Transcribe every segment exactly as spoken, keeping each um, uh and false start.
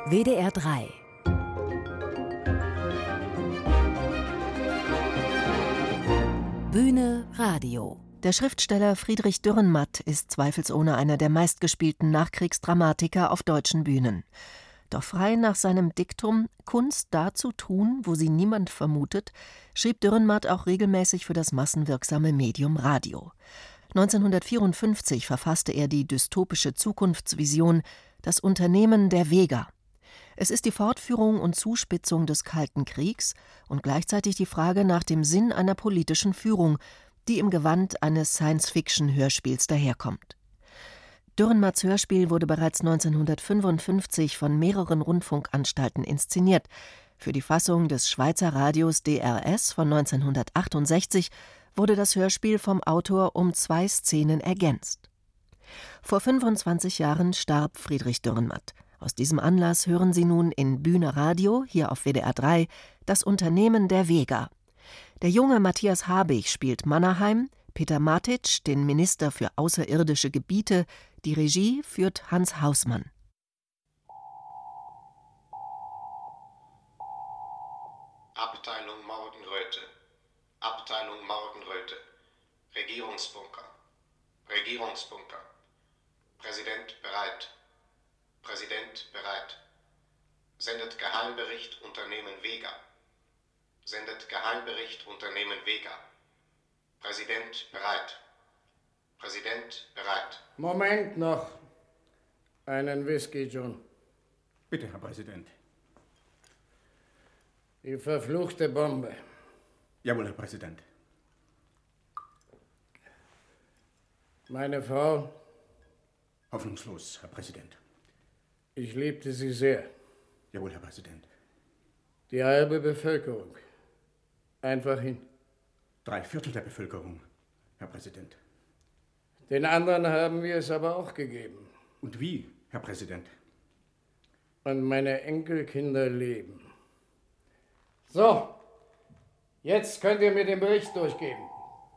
W D R drei. Bühne Radio. Der Schriftsteller Friedrich Dürrenmatt ist zweifelsohne einer der meistgespielten Nachkriegsdramatiker auf deutschen Bühnen. Doch frei nach seinem Diktum »Kunst da zu tun, wo sie niemand vermutet« schrieb Dürrenmatt auch regelmäßig für das massenwirksame Medium Radio. neunzehnhundertvierundfünfzig verfasste er die dystopische Zukunftsvision »Das Unternehmen der Vega«. Es ist die Fortführung und Zuspitzung des Kalten Kriegs und gleichzeitig die Frage nach dem Sinn einer politischen Führung, die im Gewand eines Science-Fiction-Hörspiels daherkommt. Dürrenmatts Hörspiel wurde bereits neunzehnhundertfünfundfünfzig von mehreren Rundfunkanstalten inszeniert. Für die Fassung des Schweizer Radios D R S von neunzehnhundertachtundsechzig wurde das Hörspiel vom Autor um zwei Szenen ergänzt. Vor fünfundzwanzig Jahren starb Friedrich Dürrenmatt. Aus diesem Anlass hören Sie nun in Bühne Radio, hier auf W D R drei, das Unternehmen der Vega. Der junge Matthias Habich spielt Mannerheim, Peter Martic, den Minister für außerirdische Gebiete, die Regie führt Hans Hausmann. Abteilung Morgenröte, Abteilung Morgenröte, Regierungsbunker, Regierungsbunker, Präsident bereit, Präsident bereit, sendet Geheimbericht Unternehmen Vega, sendet Geheimbericht Unternehmen Vega, Präsident bereit, Präsident bereit. Moment noch, einen Whisky, John. Bitte, Herr Präsident. Die verfluchte Bombe. Jawohl, Herr Präsident. Meine Frau? Hoffnungslos, Herr Präsident. Ich liebte sie sehr. Jawohl, Herr Präsident. Die halbe Bevölkerung. Einfach hin. Drei Viertel der Bevölkerung, Herr Präsident. Den anderen haben wir es aber auch gegeben. Und wie, Herr Präsident? Und meine Enkelkinder leben. So, jetzt könnt ihr mir den Bericht durchgeben.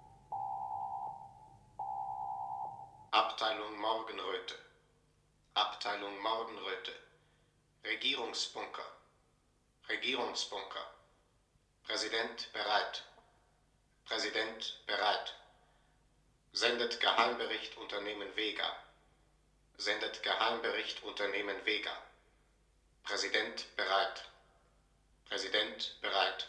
Abteilung Morgenröte, Abteilung Morgenröte, Regierungsbunker, Regierungsbunker, Präsident bereit, Präsident bereit, sendet Geheimbericht Unternehmen Vega, sendet Geheimbericht Unternehmen Vega, Präsident bereit, Präsident bereit.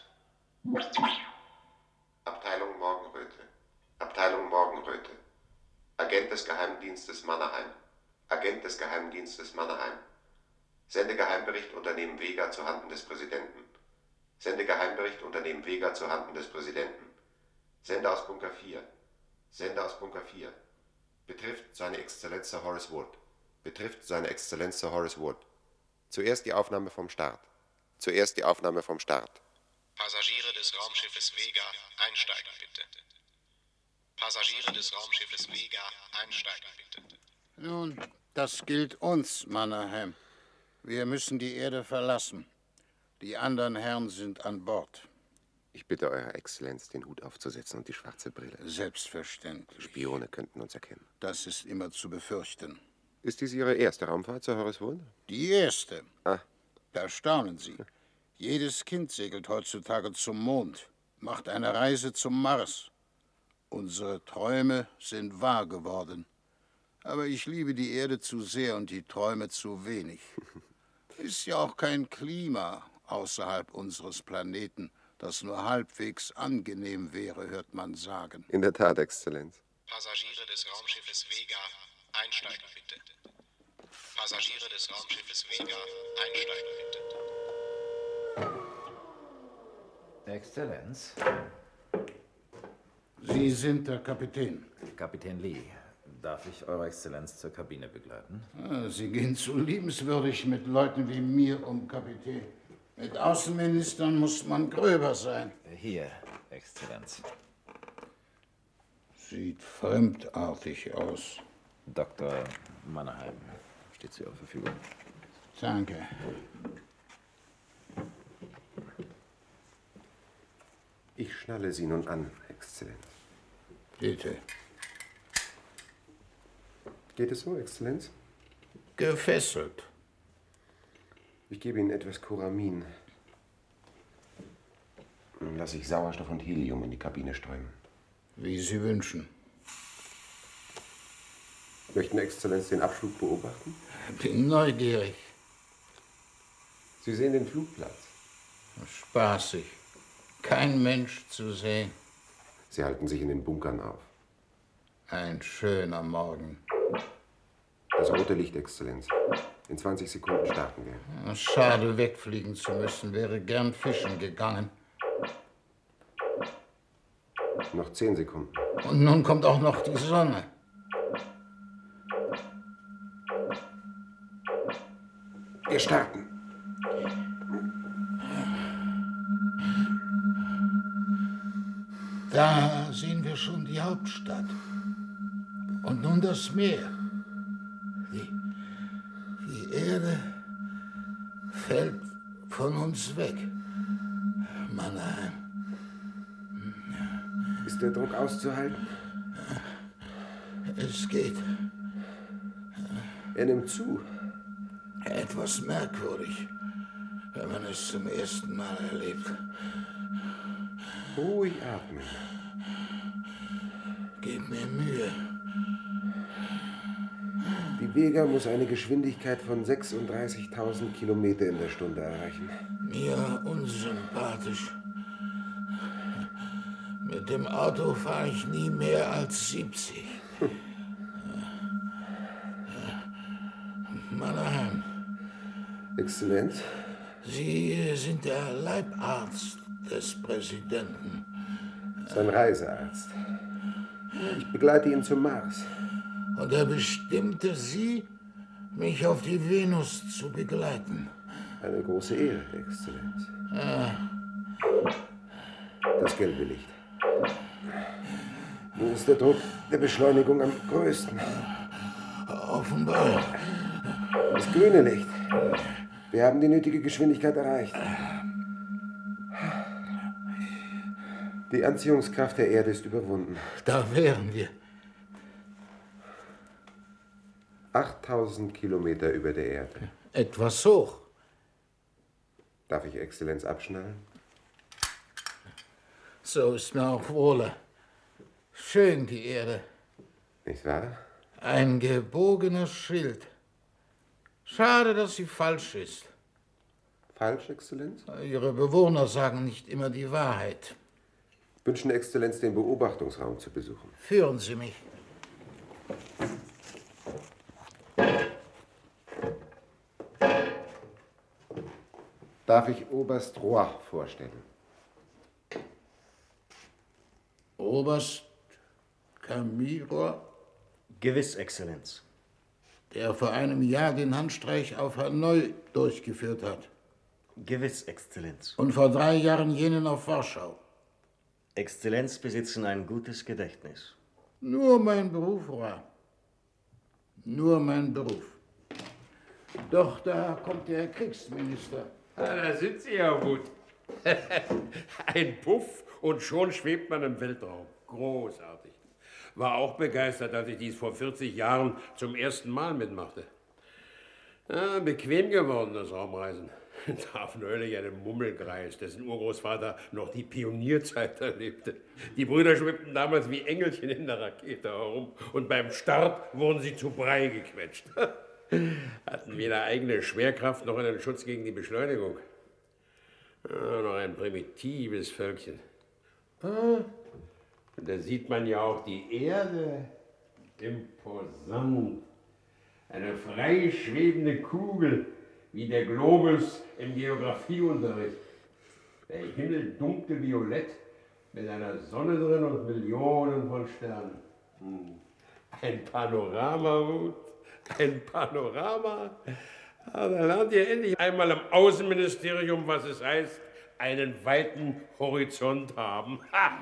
Abteilung Morgenröte, Abteilung Morgenröte, Agent des Geheimdienstes Mannerheim, Agent des Geheimdienstes Mannerheim, sende Geheimbericht Unternehmen Vega zuhanden des Präsidenten, sende Geheimbericht Unternehmen Vega zuhanden des Präsidenten, sende aus Bunker vier, sende aus Bunker vier, betrifft seine Exzellenz Sir Horace Wood, betrifft seine Exzellenz Sir Horace Wood. Zuerst die Aufnahme vom Start. Zuerst die Aufnahme vom Start. Passagiere des Raumschiffes Vega, einsteigen bitte. Passagiere des Raumschiffes Vega, einsteigen bitte. Nun, das gilt uns, Mannerheim. Wir müssen die Erde verlassen. Die anderen Herren sind an Bord. Ich bitte Eure Exzellenz, den Hut aufzusetzen und die schwarze Brille. Selbstverständlich. Spione könnten uns erkennen. Das ist immer zu befürchten. Ist dies Ihre erste Raumfahrt, Sir Horace Wood? Die erste. Ah. Da staunen Sie. Jedes Kind segelt heutzutage zum Mond, macht eine Reise zum Mars. Unsere Träume sind wahr geworden. Aber ich liebe die Erde zu sehr und die Träume zu wenig. Ist ja auch kein Klima außerhalb unseres Planeten, das nur halbwegs angenehm wäre, hört man sagen. In der Tat, Exzellenz. Passagiere des Raumschiffes Vega, einsteigen bitte. Passagiere des Raumschiffes Vega, einsteigen bitte. Exzellenz. Sie sind der Kapitän. Kapitän Lee. Darf ich Eure Exzellenz zur Kabine begleiten? Ah, Sie gehen zu liebenswürdig mit Leuten wie mir um, Kapitän. Mit Außenministern muss man gröber sein. Hier, Exzellenz. Sieht fremdartig aus. Doktor Mannerheim steht zu Ihrer Verfügung. Danke. Ich schnalle Sie nun an, Exzellenz. Bitte. Geht es so, Exzellenz? Gefesselt. Ich gebe Ihnen etwas Coramin. Nun lasse ich Sauerstoff und Helium in die Kabine strömen. Wie Sie wünschen. Möchten Exzellenz den Abflug beobachten? Bin neugierig. Sie sehen den Flugplatz. Spaßig. Kein Mensch zu sehen. Sie halten sich in den Bunkern auf. Ein schöner Morgen. Das rote Licht, Exzellenz. In zwanzig Sekunden starten wir. Schade, wegfliegen zu müssen. Wäre gern fischen gegangen. Noch zehn Sekunden. Und nun kommt auch noch die Sonne. Wir starten. Da sehen wir schon die Hauptstadt. Und nun das Meer. Die, die Erde fällt von uns weg. Mannheim. Ist der Druck auszuhalten? Es geht. Er nimmt zu. Etwas merkwürdig, wenn man es zum ersten Mal erlebt. Ruhig atmen. Gib mir Mühe. Die Vega muss eine Geschwindigkeit von sechsunddreißigtausend Kilometer in der Stunde erreichen. Mir unsympathisch. Mit dem Auto fahre ich nie mehr als siebzig. Mannheim. Exzellenz? Sie sind der Leibarzt des Präsidenten. Sein Reisearzt. Ich begleite ihn zum Mars. Und er bestimmte Sie, mich auf die Venus zu begleiten. Eine große Ehre, Exzellenz. Ah. Das gelbe Licht. Nun ist der Druck der Beschleunigung am größten. Offenbar. Das grüne Licht. Wir haben die nötige Geschwindigkeit erreicht. Die Anziehungskraft der Erde ist überwunden. Da wären wir. achttausend Kilometer über der Erde. Etwas hoch. Darf ich Exzellenz abschnallen? So ist mir auch wohler. Schön die Erde. Nicht wahr? Ein gebogener Schild. Schade, dass sie falsch ist. Falsch, Exzellenz? Ihre Bewohner sagen nicht immer die Wahrheit. Wünschen Exzellenz, den Beobachtungsraum zu besuchen. Führen Sie mich. Darf ich Oberst Roy vorstellen? Oberst Camille Roy? Gewiss, Exzellenz. Der vor einem Jahr den Handstreich auf Hanoi durchgeführt hat. Gewiss, Exzellenz. Und vor drei Jahren jenen auf Warschau. Exzellenz besitzen ein gutes Gedächtnis. Nur mein Beruf, Roy. Nur mein Beruf. Doch da kommt der Kriegsminister. Ah, da sind Sie ja gut. Ein Puff und schon schwebt man im Weltraum. Großartig. War auch begeistert, als ich dies vor vierzig Jahren zum ersten Mal mitmachte. Ja, bequem geworden, das Raumreisen. Darf neulich einen Mummelkreis, dessen Urgroßvater noch die Pionierzeit erlebte. Die Brüder schwebten damals wie Engelchen in der Rakete herum und beim Start wurden sie zu Brei gequetscht. Hatten weder eigene Schwerkraft noch einen Schutz gegen die Beschleunigung. Ja, noch ein primitives Völkchen. Ah, und da sieht man ja auch die Erde. Imposant. Eine frei schwebende Kugel, wie der Globus im Geografieunterricht. Der Himmel dunkel violett, mit einer Sonne drin und Millionen von Sternen. Hm. Ein Panorama, Ruth. Ein Panorama. Aber da lernt ihr endlich einmal im Außenministerium, was es heißt, einen weiten Horizont haben.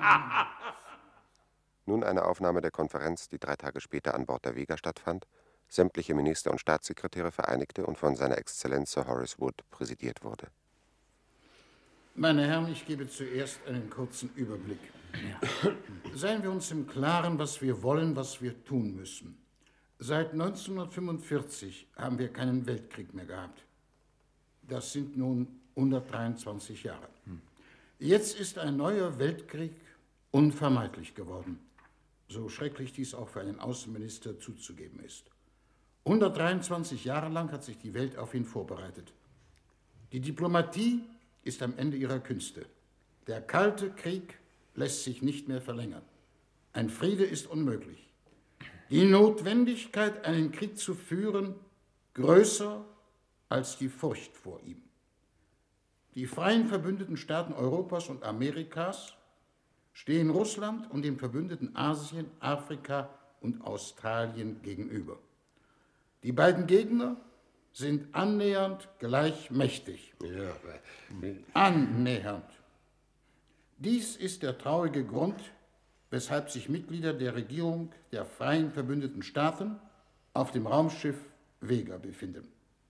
Nun eine Aufnahme der Konferenz, die drei Tage später an Bord der Vega stattfand, sämtliche Minister und Staatssekretäre vereinigte und von seiner Exzellenz Sir Horace Wood präsidiert wurde. Meine Herren, ich gebe zuerst einen kurzen Überblick. Seien wir uns im Klaren, was wir wollen, was wir tun müssen. Seit neunzehnhundertfünfundvierzig haben wir keinen Weltkrieg mehr gehabt. Das sind nun hundertdreiundzwanzig Jahre. Jetzt ist ein neuer Weltkrieg unvermeidlich geworden, so schrecklich dies auch für einen Außenminister zuzugeben ist. hundertdreiundzwanzig Jahre lang hat sich die Welt auf ihn vorbereitet. Die Diplomatie ist am Ende ihrer Künste. Der Kalte Krieg lässt sich nicht mehr verlängern. Ein Friede ist unmöglich. Die Notwendigkeit, einen Krieg zu führen, größer als die Furcht vor ihm. Die freien verbündeten Staaten Europas und Amerikas stehen Russland und dem verbündeten Asien, Afrika und Australien gegenüber. Die beiden Gegner sind annähernd gleich mächtig. Ja, aber... Annähernd. Dies ist der traurige Grund, weshalb sich Mitglieder der Regierung der freien verbündeten Staaten auf dem Raumschiff Vega befinden.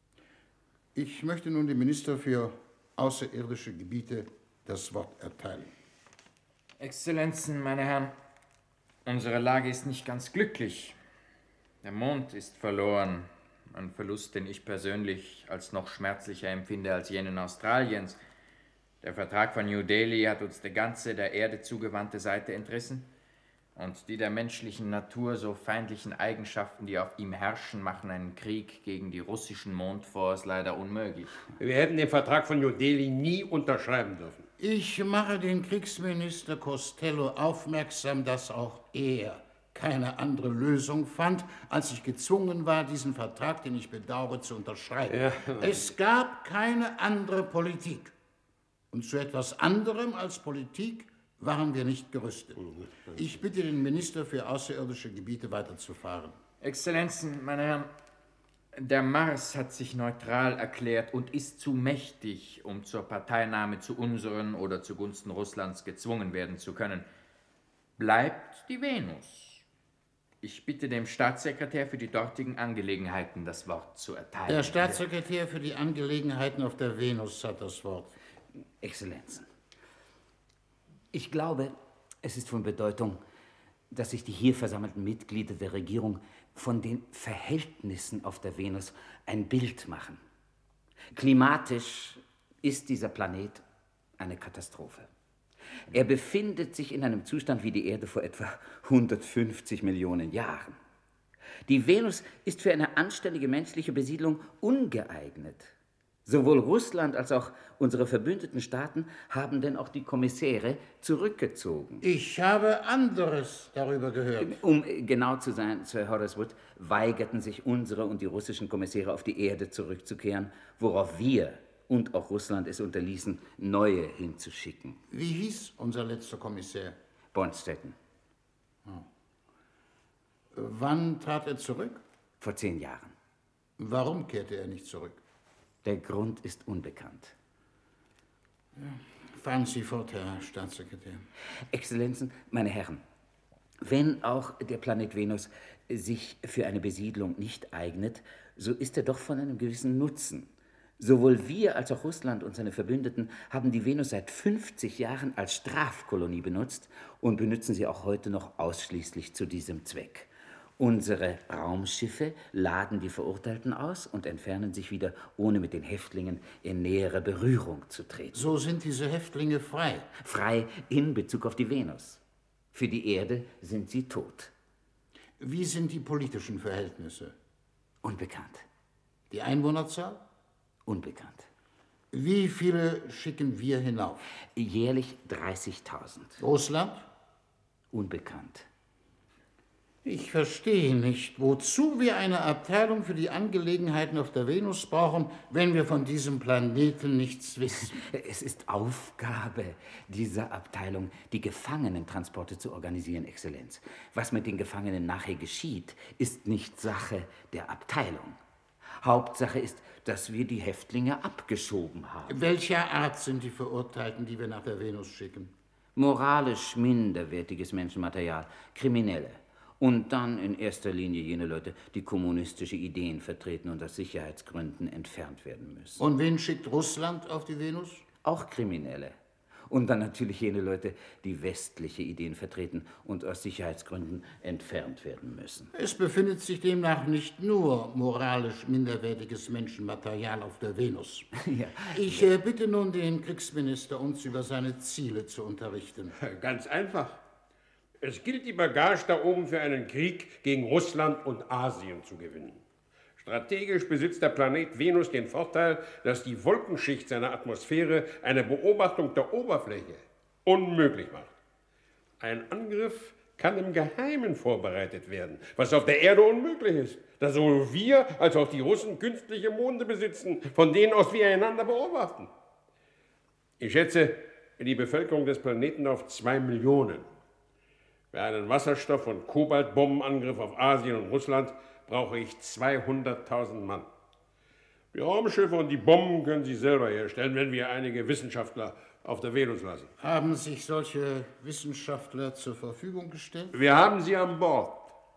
Ich möchte nun dem Minister für außerirdische Gebiete das Wort erteilen. Exzellenzen, meine Herren, unsere Lage ist nicht ganz glücklich. Der Mond ist verloren, ein Verlust, den ich persönlich als noch schmerzlicher empfinde als jenen Australiens. Der Vertrag von New Delhi hat uns die ganze der Erde zugewandte Seite entrissen, und die der menschlichen Natur so feindlichen Eigenschaften, die auf ihm herrschen, machen einen Krieg gegen die russischen Mondforts leider unmöglich. Wir hätten den Vertrag von New Delhi nie unterschreiben dürfen. Ich mache den Kriegsminister Costello aufmerksam, dass auch er keine andere Lösung fand, als ich gezwungen war, diesen Vertrag, den ich bedauere, zu unterschreiben. Ja. Es gab keine andere Politik. Und zu etwas anderem als Politik waren wir nicht gerüstet. Ich bitte den Minister für außerirdische Gebiete weiterzufahren. Exzellenzen, meine Herren, der Mars hat sich neutral erklärt und ist zu mächtig, um zur Parteinahme zu unseren oder zugunsten Russlands gezwungen werden zu können. Bleibt die Venus. Ich bitte dem Staatssekretär für die dortigen Angelegenheiten das Wort zu erteilen. Der Staatssekretär für die Angelegenheiten auf der Venus hat das Wort. Exzellenzen, ich glaube, es ist von Bedeutung, dass sich die hier versammelten Mitglieder der Regierung von den Verhältnissen auf der Venus ein Bild machen. Klimatisch ist dieser Planet eine Katastrophe. Er befindet sich in einem Zustand wie die Erde vor etwa hundertfünfzig Millionen Jahren. Die Venus ist für eine anständige menschliche Besiedlung ungeeignet. Sowohl Russland als auch unsere verbündeten Staaten haben denn auch die Kommissäre zurückgezogen. Ich habe anderes darüber gehört. Um genau zu sein, Sir Horace Wood, weigerten sich unsere und die russischen Kommissäre auf die Erde zurückzukehren, worauf wir und auch Russland es unterließen, neue hinzuschicken. Wie hieß unser letzter Kommissär? Bonstetten. Oh. Wann trat er zurück? Vor zehn Jahren. Warum kehrte er nicht zurück? Der Grund ist unbekannt. Ja. Fahren Sie fort, Herr Staatssekretär. Exzellenzen, meine Herren, wenn auch der Planet Venus sich für eine Besiedlung nicht eignet, so ist er doch von einem gewissen Nutzen. Sowohl wir als auch Russland und seine Verbündeten haben die Venus seit fünfzig Jahren als Strafkolonie benutzt und benutzen sie auch heute noch ausschließlich zu diesem Zweck. Unsere Raumschiffe laden die Verurteilten aus und entfernen sich wieder, ohne mit den Häftlingen in nähere Berührung zu treten. So sind diese Häftlinge frei? Frei in Bezug auf die Venus. Für die Erde sind sie tot. Wie sind die politischen Verhältnisse? Unbekannt. Die Einwohnerzahl? Unbekannt. Wie viele schicken wir hinauf? Jährlich dreißigtausend. Russland? Unbekannt. Ich verstehe nicht, wozu wir eine Abteilung für die Angelegenheiten auf der Venus brauchen, wenn wir von diesem Planeten nichts wissen. Es ist Aufgabe dieser Abteilung, die Gefangenentransporte zu organisieren, Exzellenz. Was mit den Gefangenen nachher geschieht, ist nicht Sache der Abteilung. Hauptsache ist, dass wir die Häftlinge abgeschoben haben. Welcher Art sind die Verurteilten, die wir nach der Venus schicken? Moralisch minderwertiges Menschenmaterial, Kriminelle. Und dann in erster Linie jene Leute, die kommunistische Ideen vertreten und aus Sicherheitsgründen entfernt werden müssen. Und wen schickt Russland auf die Venus? Auch Kriminelle. Und dann natürlich jene Leute, die westliche Ideen vertreten und aus Sicherheitsgründen entfernt werden müssen. Es befindet sich demnach nicht nur moralisch minderwertiges Menschenmaterial auf der Venus. Ja. Ich äh, bitte nun den Kriegsminister, uns über seine Ziele zu unterrichten. Ganz einfach. Es gilt, die Bagage da oben für einen Krieg gegen Russland und Asien zu gewinnen. Strategisch besitzt der Planet Venus den Vorteil, dass die Wolkenschicht seiner Atmosphäre eine Beobachtung der Oberfläche unmöglich macht. Ein Angriff kann im Geheimen vorbereitet werden, was auf der Erde unmöglich ist, da sowohl wir als auch die Russen künstliche Monde besitzen, von denen aus wir einander beobachten. Ich schätze die Bevölkerung des Planeten auf zwei Millionen. Für einen Wasserstoff- und Kobaltbombenangriff auf Asien und Russland brauche ich zweihunderttausend Mann. Die Raumschiffe und die Bomben können Sie selber herstellen, wenn wir einige Wissenschaftler auf der Venus lassen. Haben sich solche Wissenschaftler zur Verfügung gestellt? Wir haben sie an Bord.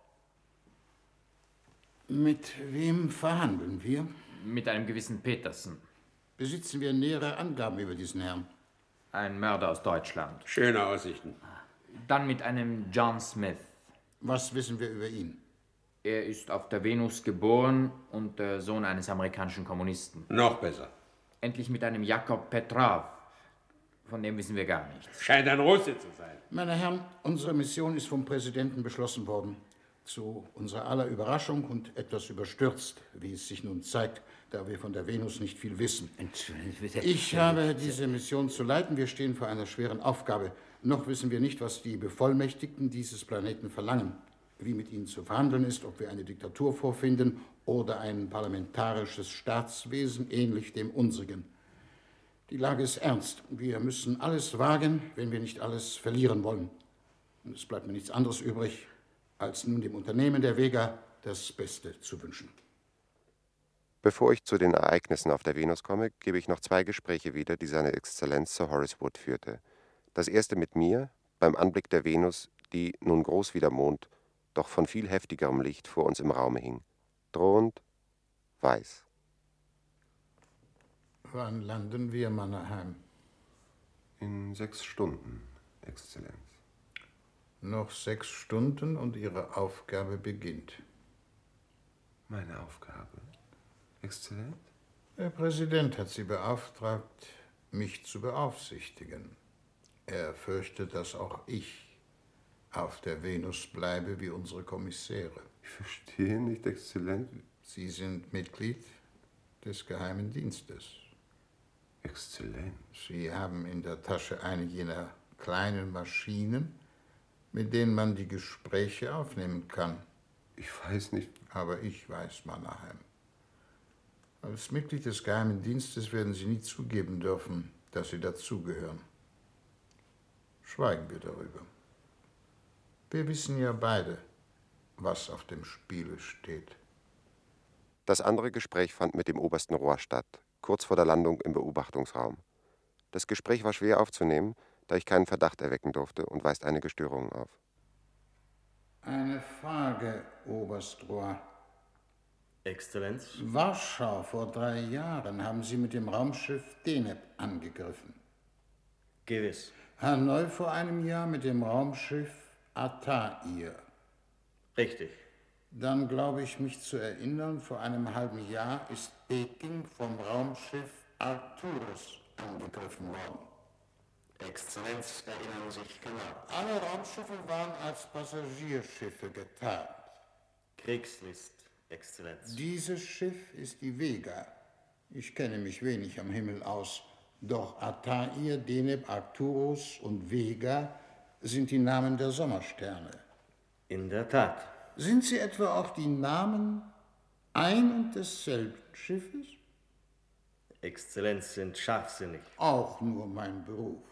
Mit wem verhandeln wir? Mit einem gewissen Petersen. Besitzen wir nähere Angaben über diesen Herrn? Ein Mörder aus Deutschland. Schöne Aussichten. Dann mit einem John Smith. Was wissen wir über ihn? Er ist auf der Venus geboren und der Sohn eines amerikanischen Kommunisten. Noch besser. Endlich mit einem Jakob Petrov. Von dem wissen wir gar nichts. Scheint ein Russe zu sein. Meine Herren, unsere Mission ist vom Präsidenten beschlossen worden. Zu unserer aller Überraschung und etwas überstürzt, wie es sich nun zeigt, da wir von der Venus nicht viel wissen. Ich habe diese Mission zu leiten. Wir stehen vor einer schweren Aufgabe. Noch wissen wir nicht, was die Bevollmächtigten dieses Planeten verlangen, wie mit ihnen zu verhandeln ist, ob wir eine Diktatur vorfinden oder ein parlamentarisches Staatswesen ähnlich dem unsrigen. Die Lage ist ernst. Wir müssen alles wagen, wenn wir nicht alles verlieren wollen. Und es bleibt mir nichts anderes übrig, als nun dem Unternehmen der Vega das Beste zu wünschen. Bevor ich zu den Ereignissen auf der Venus komme, gebe ich noch zwei Gespräche wieder, die seine Exzellenz Sir Horace Wood führte. Das erste mit mir, beim Anblick der Venus, die, nun groß wie der Mond, doch von viel heftigerem Licht vor uns im Raume hing. Drohend, weiß. Wann landen wir, Mannerheim? In sechs Stunden, Exzellenz. Noch sechs Stunden und Ihre Aufgabe beginnt. Meine Aufgabe, Exzellenz? Der Präsident hat Sie beauftragt, mich zu beaufsichtigen. Er fürchtet, dass auch ich auf der Venus bleibe wie unsere Kommissäre. Ich verstehe nicht, Exzellenz. Sie sind Mitglied des Geheimen Dienstes. Exzellenz. Sie haben in der Tasche eine jener kleinen Maschinen, mit denen man die Gespräche aufnehmen kann. Ich weiß nicht. Aber ich weiß, Mannerheim. Als Mitglied des Geheimen Dienstes werden Sie nie zugeben dürfen, dass Sie dazugehören. Schweigen wir darüber. Wir wissen ja beide, was auf dem Spiele steht. Das andere Gespräch fand mit dem obersten Rohr statt, kurz vor der Landung im Beobachtungsraum. Das Gespräch war schwer aufzunehmen, da ich keinen Verdacht erwecken durfte und weist einige Störungen auf. Eine Frage, Oberst Rohr. Exzellenz? Warschau vor drei Jahren haben Sie mit dem Raumschiff Deneb angegriffen. Gewiss. Hanoi vor einem Jahr mit dem Raumschiff Atair. Richtig. Dann glaube ich, mich zu erinnern, vor einem halben Jahr ist Peking vom Raumschiff Arcturus angegriffen worden. Exzellenz erinnern sich genau. Alle Raumschiffe waren als Passagierschiffe getarnt. Kriegslist, Exzellenz. Dieses Schiff ist die Vega. Ich kenne mich wenig am Himmel aus, doch Atair, Deneb, Arcturus und Vega sind die Namen der Sommersterne. In der Tat. Sind sie etwa auch die Namen ein und desselben Schiffes? Exzellenz sind scharfsinnig. Auch nur mein Beruf.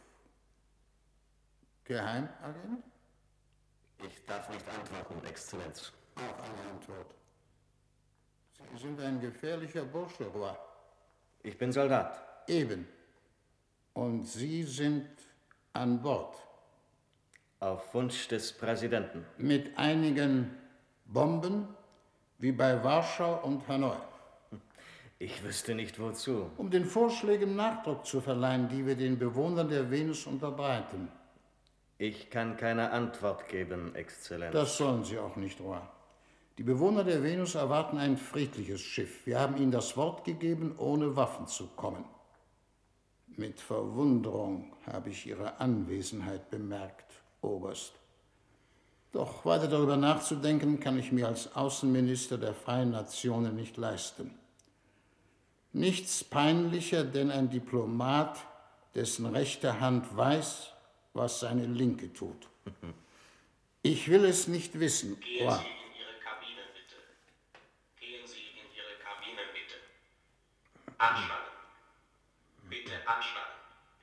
Geheimagent? Ich darf nicht antworten, Exzellenz. Auch eine Antwort. Sie sind ein gefährlicher Bursche, Roy. Ich bin Soldat. Eben. Und Sie sind an Bord. Auf Wunsch des Präsidenten. Mit einigen Bomben, wie bei Warschau und Hanoi. Ich wüsste nicht, wozu. Um den Vorschlägen Nachdruck zu verleihen, die wir den Bewohnern der Venus unterbreiten. Ich kann keine Antwort geben, Exzellenz. Das sollen Sie auch nicht, Roi. Die Bewohner der Venus erwarten ein friedliches Schiff. Wir haben ihnen das Wort gegeben, ohne Waffen zu kommen. Mit Verwunderung habe ich Ihre Anwesenheit bemerkt, Oberst. Doch weiter darüber nachzudenken, kann ich mir als Außenminister der Freien Nationen nicht leisten. Nichts peinlicher, denn ein Diplomat, dessen rechte Hand weiß, was seine linke tut. Ich will es nicht wissen. Gehen Oh. Sie in Ihre Kabine, bitte. Gehen Sie in Ihre Kabine, bitte. Anschnallen. Bitte anschnallen.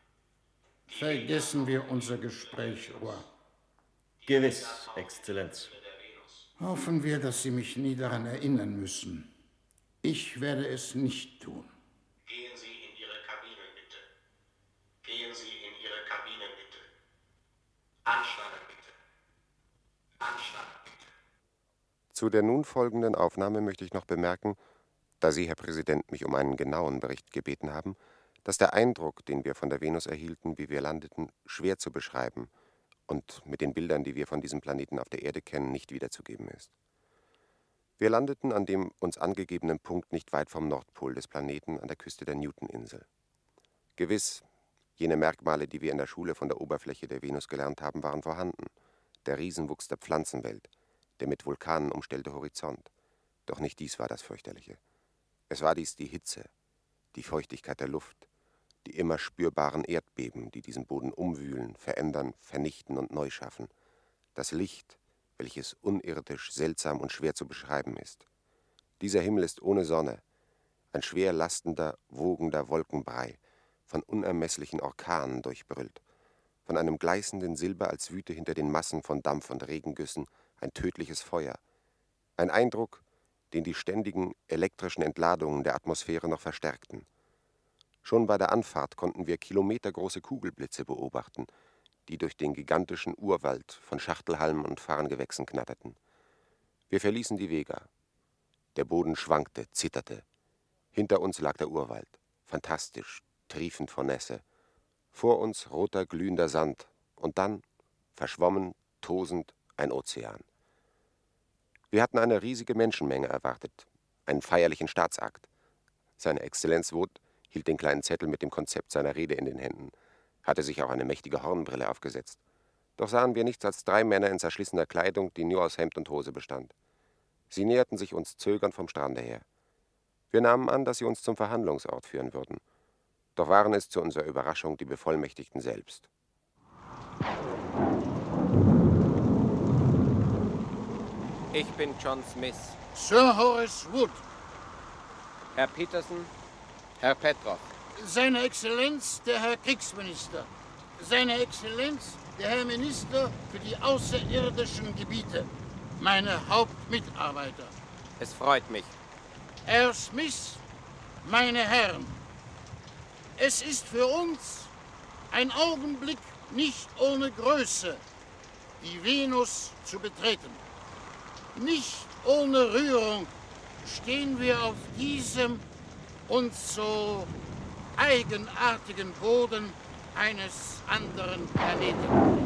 Vergessen wir unser Gespräch, Roi. Gewiss, Exzellenz. Hoffen wir, dass Sie mich nie daran erinnern müssen. Ich werde es nicht tun. Gehen Sie in Ihre Kabine, bitte. Gehen Sie in Ihre Kabine, bitte. Anschnallen, bitte. Anschnallen, bitte. Zu der nun folgenden Aufnahme möchte ich noch bemerken, da Sie, Herr Präsident, mich um einen genauen Bericht gebeten haben, dass der Eindruck, den wir von der Venus erhielten, wie wir landeten, schwer zu beschreiben und mit den Bildern, die wir von diesem Planeten auf der Erde kennen, nicht wiederzugeben ist. Wir landeten an dem uns angegebenen Punkt nicht weit vom Nordpol des Planeten an der Küste der Newton-Insel. Gewiss, jene Merkmale, die wir in der Schule von der Oberfläche der Venus gelernt haben, waren vorhanden. Der Riesenwuchs der Pflanzenwelt, der mit Vulkanen umstellte Horizont. Doch nicht dies war das Fürchterliche. Es war dies die Hitze, die Feuchtigkeit der Luft, die immer spürbaren Erdbeben, die diesen Boden umwühlen, verändern, vernichten und neu schaffen. Das Licht, welches unirdisch, seltsam und schwer zu beschreiben ist. Dieser Himmel ist ohne Sonne, ein schwer lastender, wogender Wolkenbrei, von unermesslichen Orkanen durchbrüllt, von einem gleißenden Silber, als wüte hinter den Massen von Dampf- und Regengüssen ein tödliches Feuer. Ein Eindruck, den die ständigen elektrischen Entladungen der Atmosphäre noch verstärkten. Schon bei der Anfahrt konnten wir kilometergroße Kugelblitze beobachten, die durch den gigantischen Urwald von Schachtelhalmen und Farngewächsen knatterten. Wir verließen die Vega. Der Boden schwankte, zitterte. Hinter uns lag der Urwald, fantastisch, triefend vor Nässe. Vor uns roter, glühender Sand und dann, verschwommen, tosend, ein Ozean. Wir hatten eine riesige Menschenmenge erwartet, einen feierlichen Staatsakt. Seine Exzellenz Woth hielt den kleinen Zettel mit dem Konzept seiner Rede in den Händen, hatte sich auch eine mächtige Hornbrille aufgesetzt. Doch sahen wir nichts als drei Männer in zerschlissener Kleidung, die nur aus Hemd und Hose bestand. Sie näherten sich uns zögernd vom Strande her. Wir nahmen an, dass sie uns zum Verhandlungsort führen würden. Doch waren es zu unserer Überraschung die Bevollmächtigten selbst. Ich bin John Smith. Sir Horace Wood. Herr Peterson, Herr Petrov. Seine Exzellenz, der Herr Kriegsminister. Seine Exzellenz, der Herr Minister für die außerirdischen Gebiete. Meine Hauptmitarbeiter. Es freut mich. Herr Smith, meine Herren. Es ist für uns ein Augenblick nicht ohne Größe, die Venus zu betreten. Nicht ohne Rührung stehen wir auf diesem uns so eigenartigen Boden eines anderen Planeten.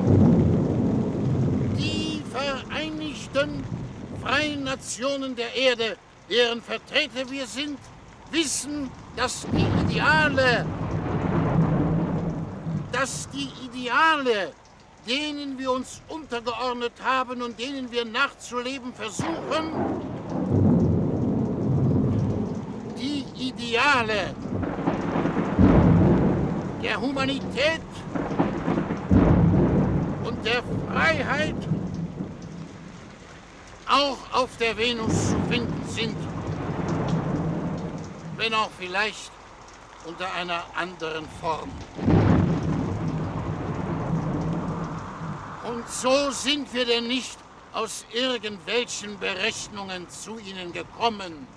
Die Vereinigten Freien Nationen der Erde, deren Vertreter wir sind, wissen, dass die Ideale, dass die Ideale, denen wir uns untergeordnet haben und denen wir nachzuleben versuchen, die Ideale der Humanität und der Freiheit auch auf der Venus zu finden sind, wenn auch vielleicht unter einer anderen Form. Und so sind wir denn nicht aus irgendwelchen Berechnungen zu Ihnen gekommen,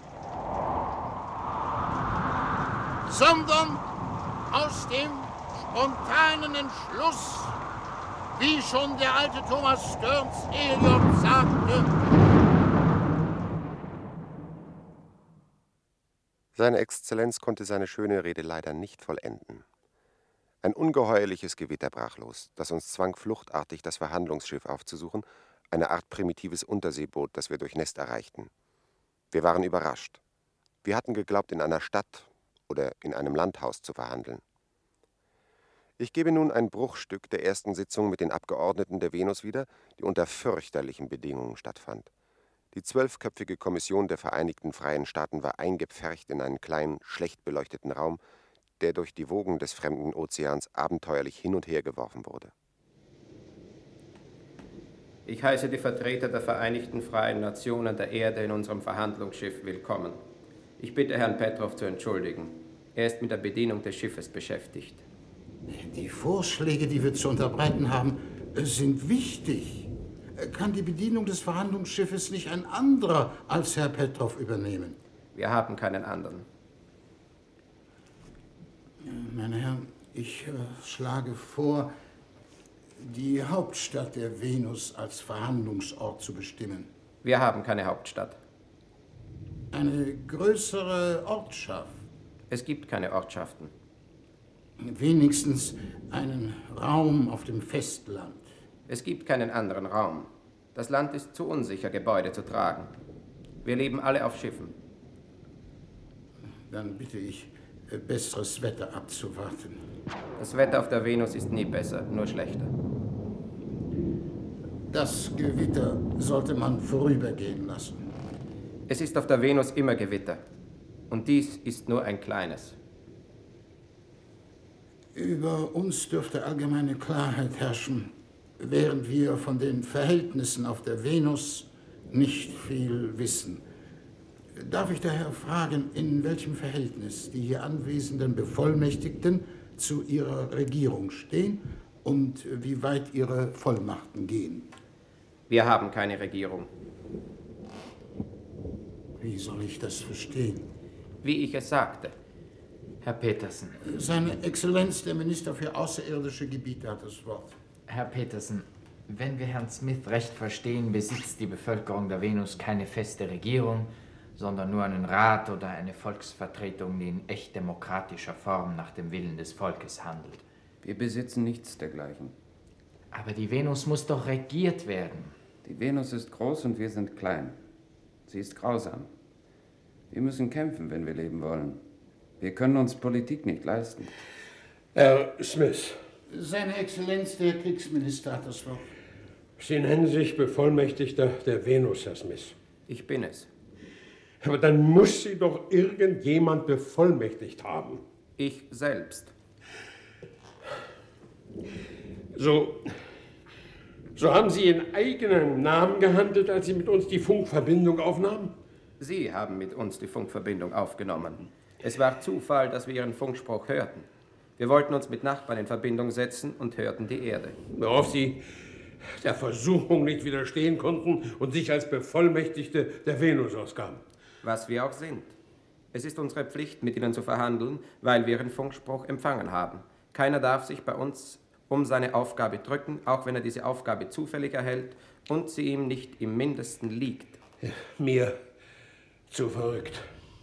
sondern aus dem spontanen Entschluss, wie schon der alte Thomas Stearns Eliot sagte. Seine Exzellenz konnte seine schöne Rede leider nicht vollenden. Ein ungeheuerliches Gewitter brach los, das uns zwang, fluchtartig das Verhandlungsschiff aufzusuchen, eine Art primitives Unterseeboot, das wir durchnässt erreichten. Wir waren überrascht. Wir hatten geglaubt, in einer Stadt oder in einem Landhaus zu verhandeln. Ich gebe nun ein Bruchstück der ersten Sitzung mit den Abgeordneten der Venus wieder, die unter fürchterlichen Bedingungen stattfand. Die zwölfköpfige Kommission der Vereinigten Freien Staaten war eingepfercht in einen kleinen, schlecht beleuchteten Raum, der durch die Wogen des fremden Ozeans abenteuerlich hin und her geworfen wurde. Ich heiße die Vertreter der Vereinigten Freien Nationen der Erde in unserem Verhandlungsschiff willkommen. Ich bitte Herrn Petrov zu entschuldigen. Er ist mit der Bedienung des Schiffes beschäftigt. Die Vorschläge, die wir zu unterbreiten haben, sind wichtig. Kann die Bedienung des Verhandlungsschiffes nicht ein anderer als Herr Petrov übernehmen? Wir haben keinen anderen. Meine Herren, ich äh, schlage vor, die Hauptstadt der Venus als Verhandlungsort zu bestimmen. Wir haben keine Hauptstadt. Eine größere Ortschaft? Es gibt keine Ortschaften. Wenigstens einen Raum auf dem Festland. Es gibt keinen anderen Raum. Das Land ist zu unsicher, Gebäude zu tragen. Wir leben alle auf Schiffen. Dann bitte ich, besseres Wetter abzuwarten. Das Wetter auf der Venus ist nie besser, nur schlechter. Das Gewitter sollte man vorübergehen lassen. Es ist auf der Venus immer Gewitter. Und dies ist nur ein kleines. Über uns dürfte allgemeine Klarheit herrschen, während wir von den Verhältnissen auf der Venus nicht viel wissen. Darf ich daher fragen, in welchem Verhältnis die hier anwesenden Bevollmächtigten zu ihrer Regierung stehen und wie weit ihre Vollmachten gehen? Wir haben keine Regierung. Wie soll ich das verstehen? Wie ich es sagte. Herr Petersen. Seine Exzellenz, der Minister für außerirdische Gebiete, hat das Wort. Herr Petersen, wenn wir Herrn Smith recht verstehen, besitzt die Bevölkerung der Venus keine feste Regierung, sondern nur einen Rat oder eine Volksvertretung, die in echt demokratischer Form nach dem Willen des Volkes handelt. Wir besitzen nichts dergleichen. Aber die Venus muss doch regiert werden. Die Venus ist groß und wir sind klein. Sie ist grausam. Wir müssen kämpfen, wenn wir leben wollen. Wir können uns Politik nicht leisten. Herr Smith. Seine Exzellenz, der Kriegsminister, hat das Wort. Sie nennen sich Bevollmächtigter der Venus, Herr Smith. Ich bin es. Aber dann muss Sie doch irgendjemand bevollmächtigt haben. Ich selbst. So, so haben Sie in eigenem Namen gehandelt, als Sie mit uns die Funkverbindung aufnahmen? Sie haben mit uns die Funkverbindung aufgenommen. Es war Zufall, dass wir Ihren Funkspruch hörten. Wir wollten uns mit Nachbarn in Verbindung setzen und hörten die Erde. Worauf Sie der Versuchung nicht widerstehen konnten und sich als Bevollmächtigte der Venus ausgaben. Was wir auch sind. Es ist unsere Pflicht, mit Ihnen zu verhandeln, weil wir Ihren Funkspruch empfangen haben. Keiner darf sich bei uns um seine Aufgabe drücken, auch wenn er diese Aufgabe zufällig erhält und sie ihm nicht im Mindesten liegt. Ja, mir zu verrückt.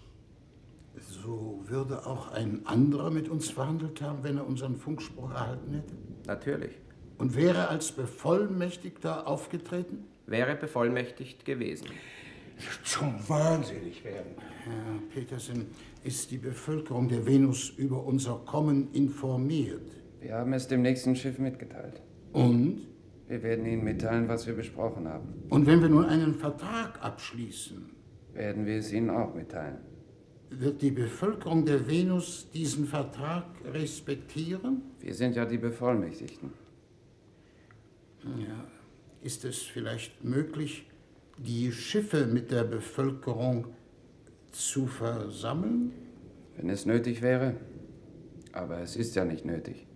So würde auch ein anderer mit uns verhandelt haben, wenn er unseren Funkspruch erhalten hätte? Natürlich. Und wäre als Bevollmächtigter aufgetreten? Wäre bevollmächtigt gewesen. Zum Wahnsinnig werden. Herr Petersen, ist die Bevölkerung der Venus über unser Kommen informiert? Wir haben es dem nächsten Schiff mitgeteilt. Und? Wir werden Ihnen mitteilen, was wir besprochen haben. Und wenn wir nun einen Vertrag abschließen? Werden wir es Ihnen auch mitteilen. Wird die Bevölkerung der Venus diesen Vertrag respektieren? Wir sind ja die Bevollmächtigten. Ja, ist es vielleicht möglich, die Schiffe mit der Bevölkerung zu versammeln? Wenn es nötig wäre. Aber es ist ja nicht nötig.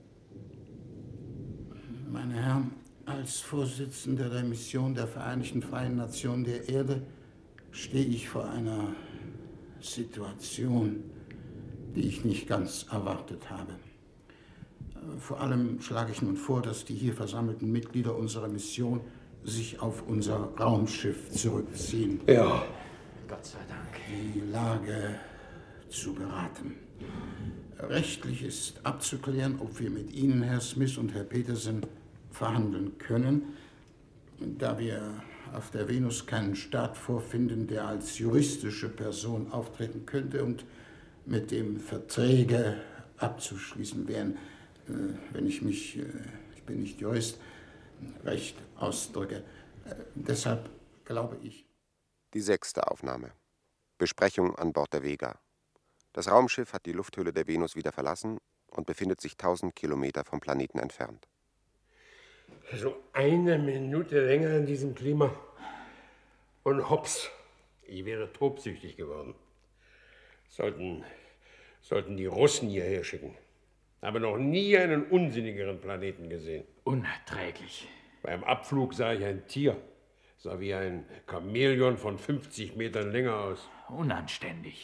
Meine Herren, als Vorsitzender der Mission der Vereinigten Freien Nationen der Erde stehe ich vor einer Situation, die ich nicht ganz erwartet habe. Vor allem schlage ich nun vor, dass die hier versammelten Mitglieder unserer Mission sich auf unser Raumschiff zurückziehen. Ja. Gott sei Dank. Die Lage zu beraten. Rechtlich ist abzuklären, ob wir mit Ihnen, Herr Smith und Herr Petersen, verhandeln können, da wir auf der Venus keinen Staat vorfinden, der als juristische Person auftreten könnte und mit dem Verträge abzuschließen wären, wenn ich mich, ich bin nicht Jurist, recht ausdrücke. Deshalb glaube ich. Die sechste Aufnahme. Besprechung an Bord der Vega. Das Raumschiff hat die Lufthülle der Venus wieder verlassen und befindet sich tausend Kilometer vom Planeten entfernt. So eine Minute länger in diesem Klima und hops, ich wäre tobsüchtig geworden. Sollten, sollten die Russen hierher schicken. Habe noch nie einen unsinnigeren Planeten gesehen. Unerträglich. Beim Abflug sah ich ein Tier. Sah wie ein Chamäleon von fünfzig Metern Länge aus. Unanständig.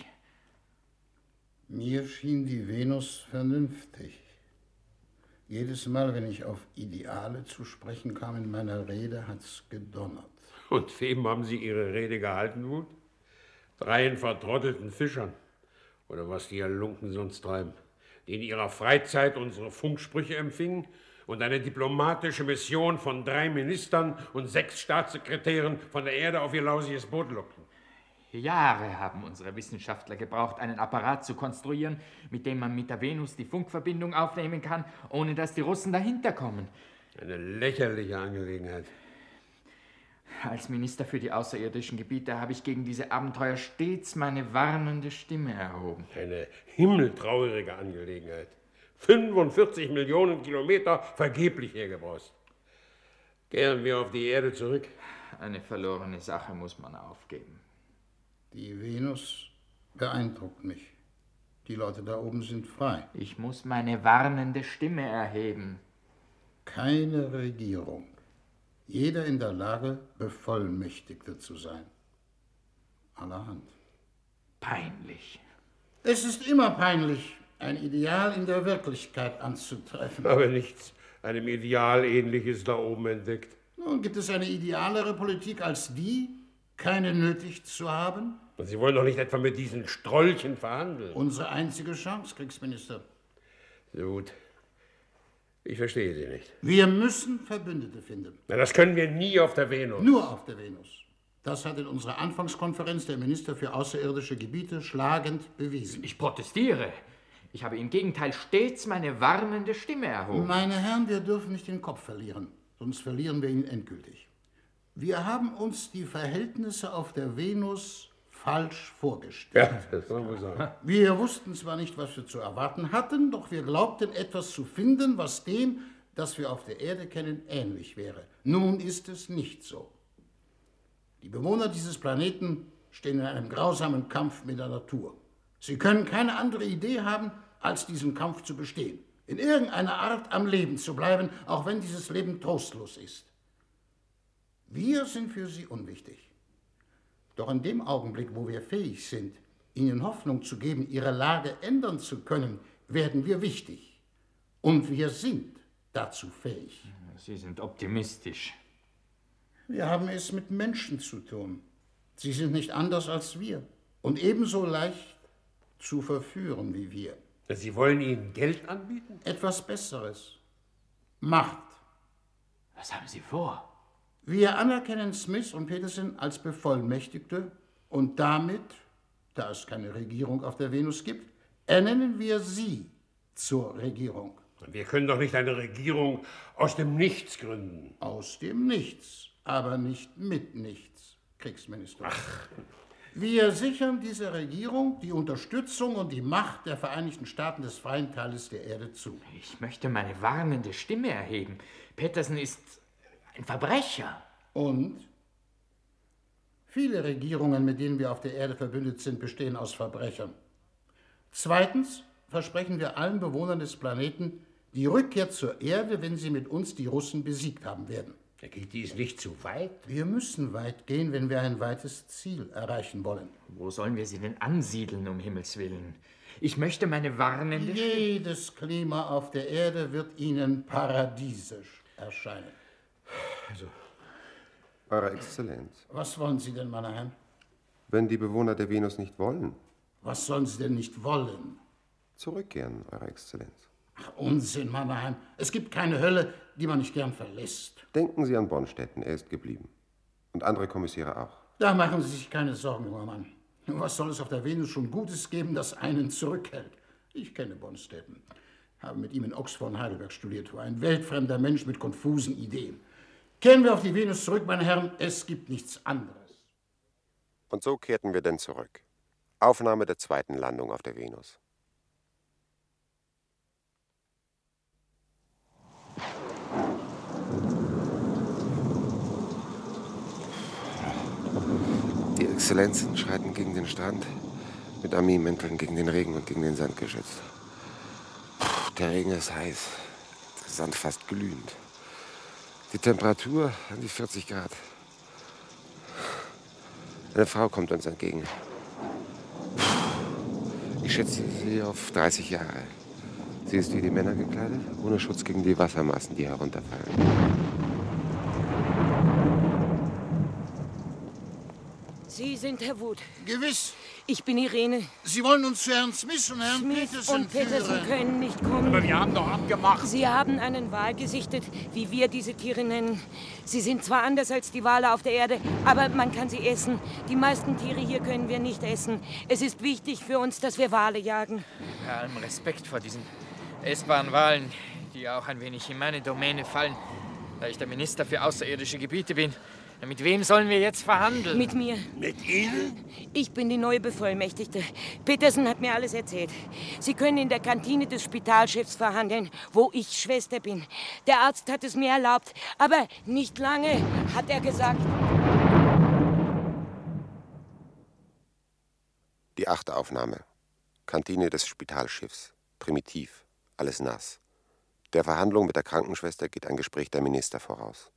Mir schien die Venus vernünftig. Jedes Mal, wenn ich auf Ideale zu sprechen kam in meiner Rede, hat's gedonnert. Und wem haben Sie Ihre Rede gehalten, Wut? Dreien vertrottelten Fischern. Oder was die Halunken sonst treiben, die in ihrer Freizeit unsere Funksprüche empfingen und eine diplomatische Mission von drei Ministern und sechs Staatssekretären von der Erde auf ihr lausiges Boot lockten. Jahre haben unsere Wissenschaftler gebraucht, einen Apparat zu konstruieren, mit dem man mit der Venus die Funkverbindung aufnehmen kann, ohne dass die Russen dahinter kommen. Eine lächerliche Angelegenheit. Als Minister für die außerirdischen Gebiete habe ich gegen diese Abenteuer stets meine warnende Stimme erhoben. Eine himmeltraurige Angelegenheit. fünfundvierzig Millionen Kilometer vergeblich hergebraust. Kehren wir auf die Erde zurück. Eine verlorene Sache muss man aufgeben. Die Venus beeindruckt mich. Die Leute da oben sind frei. Ich muss meine warnende Stimme erheben. Keine Regierung. Jeder in der Lage, Bevollmächtigter zu sein. Allerhand. Peinlich. Es ist immer peinlich, ein Ideal in der Wirklichkeit anzutreffen. Aber nichts einem Ideal Ähnliches da oben entdeckt. Nun, gibt es eine idealere Politik als die, keine nötig zu haben? Und Sie wollen doch nicht etwa mit diesen Strolchen verhandeln? Unsere einzige Chance, Kriegsminister. So gut. Ich verstehe Sie nicht. Wir müssen Verbündete finden. Na, das können wir nie auf der Venus. Nur auf der Venus. Das hat in unserer Anfangskonferenz der Minister für außerirdische Gebiete schlagend bewiesen. Ich protestiere. Ich habe im Gegenteil stets meine warnende Stimme erhoben. Meine Herren, wir dürfen nicht den Kopf verlieren, sonst verlieren wir ihn endgültig. Wir haben uns die Verhältnisse auf der Venus falsch vorgestellt. Ja, das wollen wir sagen. Wir wussten zwar nicht, was wir zu erwarten hatten, doch wir glaubten, etwas zu finden, was dem, das wir auf der Erde kennen, ähnlich wäre. Nun ist es nicht so. Die Bewohner dieses Planeten stehen in einem grausamen Kampf mit der Natur. Sie können keine andere Idee haben, als diesen Kampf zu bestehen. In irgendeiner Art am Leben zu bleiben, auch wenn dieses Leben trostlos ist. Wir sind für sie unwichtig. Doch in dem Augenblick, wo wir fähig sind, ihnen Hoffnung zu geben, ihre Lage ändern zu können, werden wir wichtig. Und wir sind dazu fähig. Sie sind optimistisch. Wir haben es mit Menschen zu tun. Sie sind nicht anders als wir und ebenso leicht zu verführen wie wir. Sie wollen ihnen Geld anbieten? Etwas Besseres. Macht. Was haben Sie vor? Wir anerkennen Smith und Petersen als Bevollmächtigte und damit, da es keine Regierung auf der Venus gibt, ernennen wir sie zur Regierung. Wir können doch nicht eine Regierung aus dem Nichts gründen. Aus dem Nichts, aber nicht mit nichts, Kriegsminister. Ach. Wir sichern dieser Regierung die Unterstützung und die Macht der Vereinigten Staaten des freien Teiles der Erde zu. Ich möchte meine warnende Stimme erheben. Petersen ist ein Verbrecher. Und? Viele Regierungen, mit denen wir auf der Erde verbündet sind, bestehen aus Verbrechern. Zweitens versprechen wir allen Bewohnern des Planeten die Rückkehr zur Erde, wenn sie mit uns die Russen besiegt haben werden. Geht dies nicht zu weit? Wir müssen weit gehen, wenn wir ein weites Ziel erreichen wollen. Wo sollen wir sie denn ansiedeln, um Himmels Willen? Ich möchte meine warnende Stimme... Jedes Klima auf der Erde wird Ihnen paradiesisch erscheinen. Also, Eure Exzellenz. Was wollen Sie denn, meine Herren? Wenn die Bewohner der Venus nicht wollen. Was sollen Sie denn nicht wollen? Zurückkehren, Eure Exzellenz. Ach, Unsinn, Mannerheim. Es gibt keine Hölle, die man nicht gern verlässt. Denken Sie an Bonstetten, er ist geblieben. Und andere Kommissäre auch. Da machen Sie sich keine Sorgen, junger Mann. Was soll es auf der Venus schon Gutes geben, das einen zurückhält? Ich kenne Bonstetten. Habe mit ihm in Oxford und Heidelberg studiert. War ein weltfremder Mensch mit konfusen Ideen. Kehren wir auf die Venus zurück, meine Herren. Es gibt nichts anderes. Und so kehrten wir denn zurück. Aufnahme der zweiten Landung auf der Venus. Die Exzellenzen schreiten gegen den Strand, mit Armeemänteln gegen den Regen und gegen den Sand geschützt. Puh, der Regen ist heiß, der Sand fast glühend. Die Temperatur an die vierzig Grad. Eine Frau kommt uns entgegen. Ich schätze sie auf dreißig Jahre. Sie ist wie die Männer gekleidet, ohne Schutz gegen die Wassermassen, die herunterfallen. Sie sind Herr Wood. Gewiss. Ich bin Irene. Sie wollen uns zu Herrn Smith und Herrn Smith Peterson und Peterson führen. können nicht kommen. Aber wir haben doch abgemacht. Sie haben einen Wal gesichtet, wie wir diese Tiere nennen. Sie sind zwar anders als die Wale auf der Erde, aber man kann sie essen. Die meisten Tiere hier können wir nicht essen. Es ist wichtig für uns, dass wir Wale jagen. Bei allem Respekt vor diesen essbaren Walen, die auch ein wenig in meine Domäne fallen, da ich der Minister für außerirdische Gebiete bin. Mit wem sollen wir jetzt verhandeln? Mit mir. Mit Ihnen? Ich bin die neue Bevollmächtigte. Peterson hat mir alles erzählt. Sie können in der Kantine des Spitalchefs verhandeln, wo ich Schwester bin. Der Arzt hat es mir erlaubt, aber nicht lange, hat er gesagt. Die achte Aufnahme. Kantine des Spitalschiffs. Primitiv. Alles nass. Der Verhandlung mit der Krankenschwester geht ein Gespräch der Minister voraus.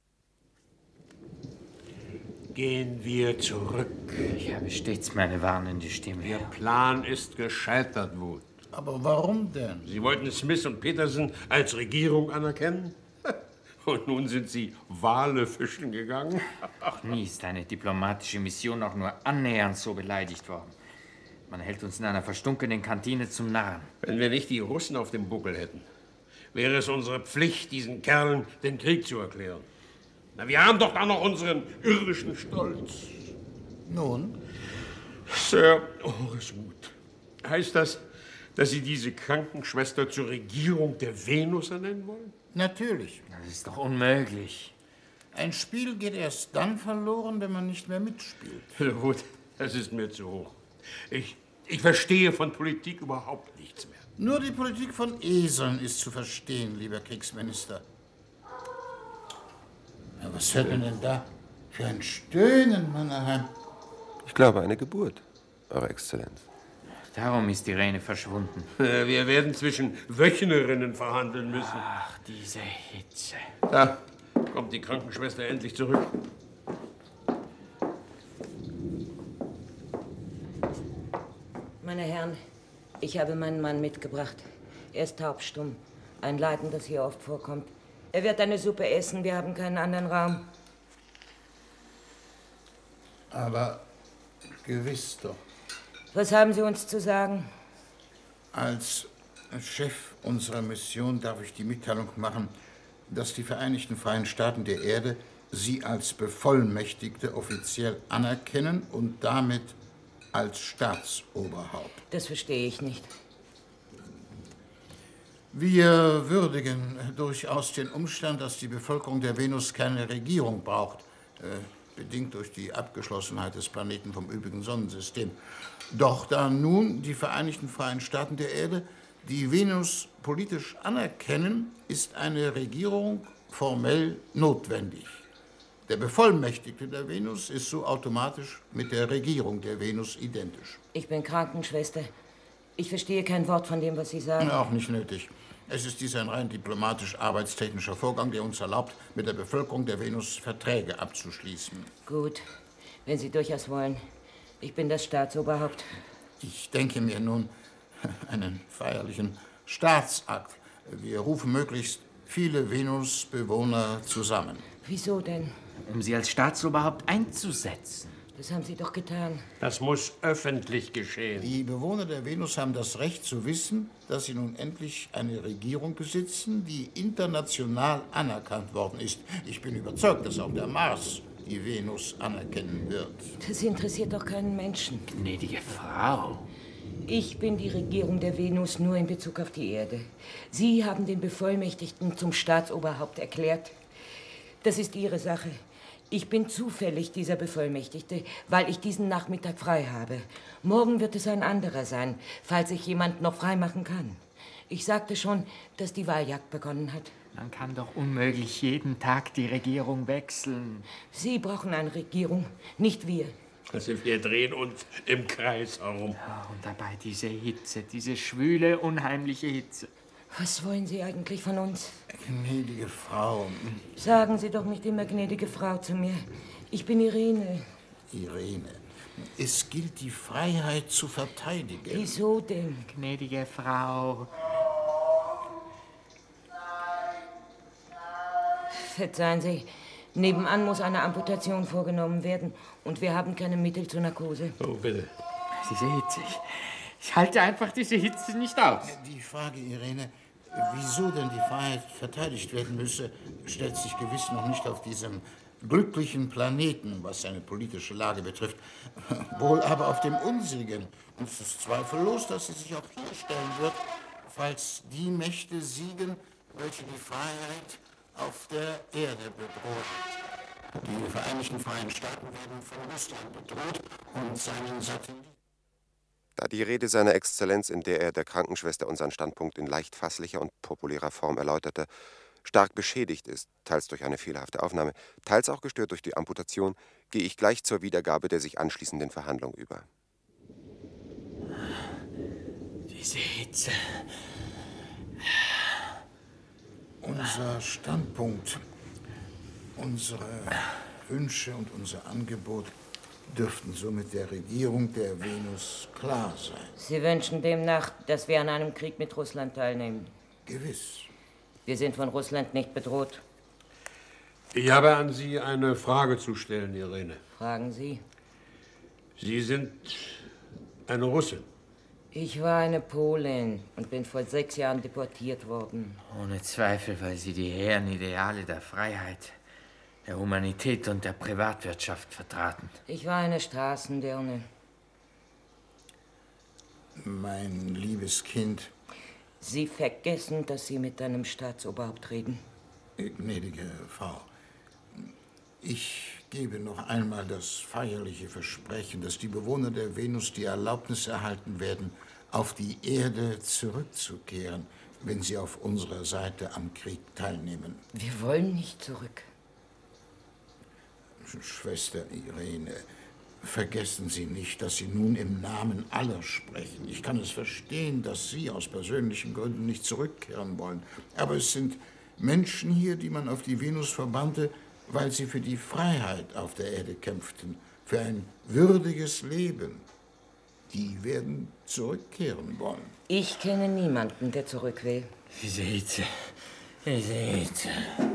Gehen wir zurück. Ich habe stets meine warnende Stimme. Ihr Plan ist gescheitert, Wood. Aber warum denn? Sie wollten Smith und Peterson als Regierung anerkennen? Und nun sind Sie Wale fischen gegangen? Ach, nie ist eine diplomatische Mission auch nur annähernd so beleidigt worden. Man hält uns in einer verstunkenen Kantine zum Narren. Wenn wir nicht die Russen auf dem Buckel hätten, wäre es unsere Pflicht, diesen Kerlen den Krieg zu erklären. Na, wir haben doch da noch unseren irdischen Stolz. Nun? Sir Horace Wood, heißt das, dass Sie diese Krankenschwester zur Regierung der Venus ernennen wollen? Natürlich. Das ist doch unmöglich. Ein Spiel geht erst dann verloren, wenn man nicht mehr mitspielt. Herr Wood, das ist mir zu hoch. Ich, ich verstehe von Politik überhaupt nichts mehr. Nur die Politik von Eseln ist zu verstehen, lieber Kriegsminister. Ja, was hört man denn da für ein Stöhnen, Mannerheim? Ich glaube, eine Geburt, Eure Exzellenz. Darum ist Irene verschwunden. Wir werden zwischen Wöchnerinnen verhandeln müssen. Ach, diese Hitze. Da kommt die Krankenschwester endlich zurück. Meine Herren, ich habe meinen Mann mitgebracht. Er ist taubstumm. Ein Leiden, das hier oft vorkommt. Er wird eine Suppe essen, wir haben keinen anderen Raum. Aber gewiss doch. Was haben Sie uns zu sagen? Als Chef unserer Mission darf ich die Mitteilung machen, dass die Vereinigten Freien Staaten der Erde Sie als Bevollmächtigte offiziell anerkennen und damit als Staatsoberhaupt. Das verstehe ich nicht. Wir würdigen durchaus den Umstand, dass die Bevölkerung der Venus keine Regierung braucht, äh, bedingt durch die Abgeschlossenheit des Planeten vom übrigen Sonnensystem. Doch da nun die Vereinigten Freien Staaten der Erde die Venus politisch anerkennen, ist eine Regierung formell notwendig. Der Bevollmächtigte der Venus ist so automatisch mit der Regierung der Venus identisch. Ich bin Krankenschwester. Ich verstehe kein Wort von dem, was Sie sagen. Auch nicht nötig. Es ist dies ein rein diplomatisch-arbeitstechnischer Vorgang, der uns erlaubt, mit der Bevölkerung der Venus Verträge abzuschließen. Gut, wenn Sie durchaus wollen. Ich bin das Staatsoberhaupt. Ich denke mir nun einen feierlichen Staatsakt. Wir rufen möglichst viele Venusbewohner zusammen. Wieso denn? Um sie als Staatsoberhaupt einzusetzen. Das haben Sie doch getan. Das muss öffentlich geschehen. Die Bewohner der Venus haben das Recht zu wissen, dass sie nun endlich eine Regierung besitzen, die international anerkannt worden ist. Ich bin überzeugt, dass auch der Mars die Venus anerkennen wird. Das interessiert doch keinen Menschen. Gnädige Frau. Ich bin die Regierung der Venus nur in Bezug auf die Erde. Sie haben den Bevollmächtigten zum Staatsoberhaupt erklärt. Das ist Ihre Sache. Ich bin zufällig dieser Bevollmächtigte, weil ich diesen Nachmittag frei habe. Morgen wird es ein anderer sein, falls sich jemand noch freimachen kann. Ich sagte schon, dass die Wahljagd begonnen hat. Man kann doch unmöglich jeden Tag die Regierung wechseln. Sie brauchen eine Regierung, nicht wir. Also wir drehen uns im Kreis herum. Ja, und dabei diese Hitze, diese schwüle, unheimliche Hitze. Was wollen Sie eigentlich von uns? Gnädige Frau. Sagen Sie doch nicht immer gnädige Frau zu mir. Ich bin Irene. Irene, es gilt, die Freiheit zu verteidigen. Wieso denn? Gnädige Frau. Verzeihen Sie, nebenan muss eine Amputation vorgenommen werden und wir haben keine Mittel zur Narkose. Oh, bitte. Diese Hitze. Ich, ich halte einfach diese Hitze nicht aus. Die Frage, Irene, wieso denn die Freiheit verteidigt werden müsse, stellt sich gewiss noch nicht auf diesem glücklichen Planeten, was seine politische Lage betrifft, wohl aber auf dem unsrigen. Und es ist zweifellos, dass sie sich auch hier stellen wird, falls die Mächte siegen, welche die Freiheit auf der Erde bedroht. Die Vereinigten Freien Staaten werden von Russland bedroht und seinen Satelliten. Da die Rede seiner Exzellenz, in der er der Krankenschwester unseren Standpunkt in leicht fasslicher und populärer Form erläuterte, stark beschädigt ist, teils durch eine fehlerhafte Aufnahme, teils auch gestört durch die Amputation, gehe ich gleich zur Wiedergabe der sich anschließenden Verhandlung über. Diese Hitze. Unser Standpunkt, unsere Wünsche und unser Angebot dürften somit der Regierung der Venus klar sein. Sie wünschen demnach, dass wir an einem Krieg mit Russland teilnehmen? Gewiss. Wir sind von Russland nicht bedroht. Ich habe an Sie eine Frage zu stellen, Irene. Fragen Sie. Sie sind eine Russin. Ich war eine Polin und bin vor sechs Jahren deportiert worden. Ohne Zweifel, weil Sie die hehren Ideale der Freiheit, der Humanität und der Privatwirtschaft vertraten. Ich war eine Straßendirne. Mein liebes Kind. Sie vergessen, dass Sie mit einem Staatsoberhaupt reden. Gnädige Frau, ich gebe noch einmal das feierliche Versprechen, dass die Bewohner der Venus die Erlaubnis erhalten werden, auf die Erde zurückzukehren, wenn sie auf unserer Seite am Krieg teilnehmen. Wir wollen nicht zurück. Schwester Irene, vergessen Sie nicht, dass Sie nun im Namen aller sprechen. Ich kann es verstehen, dass Sie aus persönlichen Gründen nicht zurückkehren wollen. Aber es sind Menschen hier, die man auf die Venus verbannte, weil sie für die Freiheit auf der Erde kämpften, für ein würdiges Leben. Die werden zurückkehren wollen. Ich kenne niemanden, der zurück will. Diese Hitze, diese Hitze.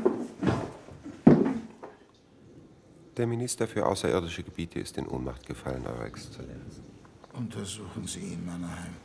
Der Minister für außerirdische Gebiete ist in Ohnmacht gefallen, Eure Exzellenz. Untersuchen Sie ihn, Mannerheim.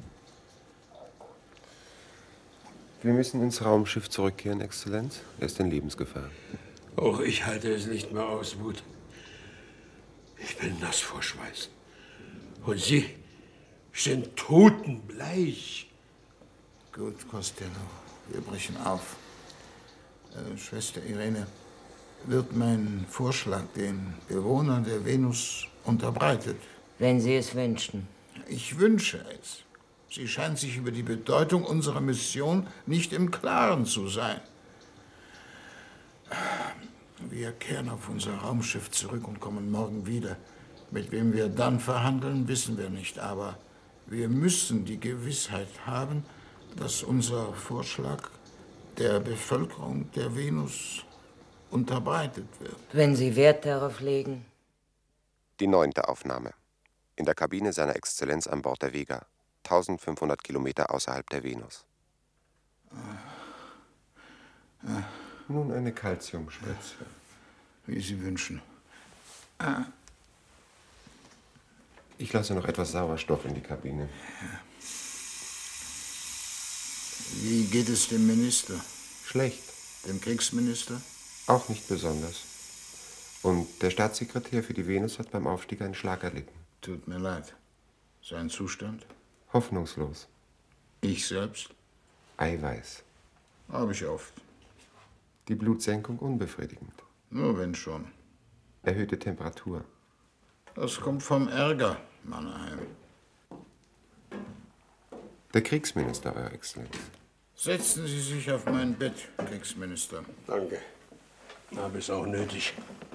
Wir müssen ins Raumschiff zurückkehren, Exzellenz. Er ist in Lebensgefahr. Oh, ich halte es nicht mehr aus, Wut. Ich bin nass vor Schweiß. Und Sie sind totenbleich. Gut, Costello, wir brechen auf. Äh, Schwester Irene, wird mein Vorschlag den Bewohnern der Venus unterbreitet? Wenn Sie es wünschen. Ich wünsche es. Sie scheinen sich über die Bedeutung unserer Mission nicht im Klaren zu sein. Wir kehren auf unser Raumschiff zurück und kommen morgen wieder. Mit wem wir dann verhandeln, wissen wir nicht. Aber wir müssen die Gewissheit haben, dass unser Vorschlag der Bevölkerung der Venus unterbreitet wird. Wenn Sie Wert darauf legen. Die neunte Aufnahme. In der Kabine seiner Exzellenz an Bord der Vega. eintausendfünfhundert Kilometer außerhalb der Venus. Ah. Ah. Nun eine Calciumspritze. Wie Sie wünschen. Ah. Ich lasse noch etwas Sauerstoff in die Kabine. Wie geht es dem Minister? Schlecht. Dem Kriegsminister? Auch nicht besonders. Und der Staatssekretär für die Venus hat beim Aufstieg einen Schlag erlitten. Tut mir leid. Sein Zustand? Hoffnungslos. Ich selbst? Eiweiß. Habe ich oft. Die Blutsenkung unbefriedigend. Nur wenn schon. Erhöhte Temperatur. Das kommt vom Ärger, Mannerheim. Der Kriegsminister, Euer Exzellenz. Setzen Sie sich auf mein Bett, Kriegsminister. Danke. Habe es auch nötig.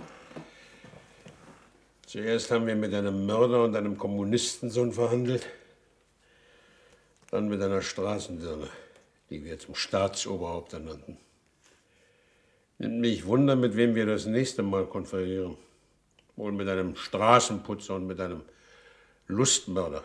Zuerst haben wir mit einem Mörder und einem Kommunistensohn verhandelt. Dann mit einer Straßendirne, die wir zum Staatsoberhaupt ernannten. Nimmt mich Wunder, mit wem wir das nächste Mal konferieren. Wohl mit einem Straßenputzer und mit einem Lustmörder.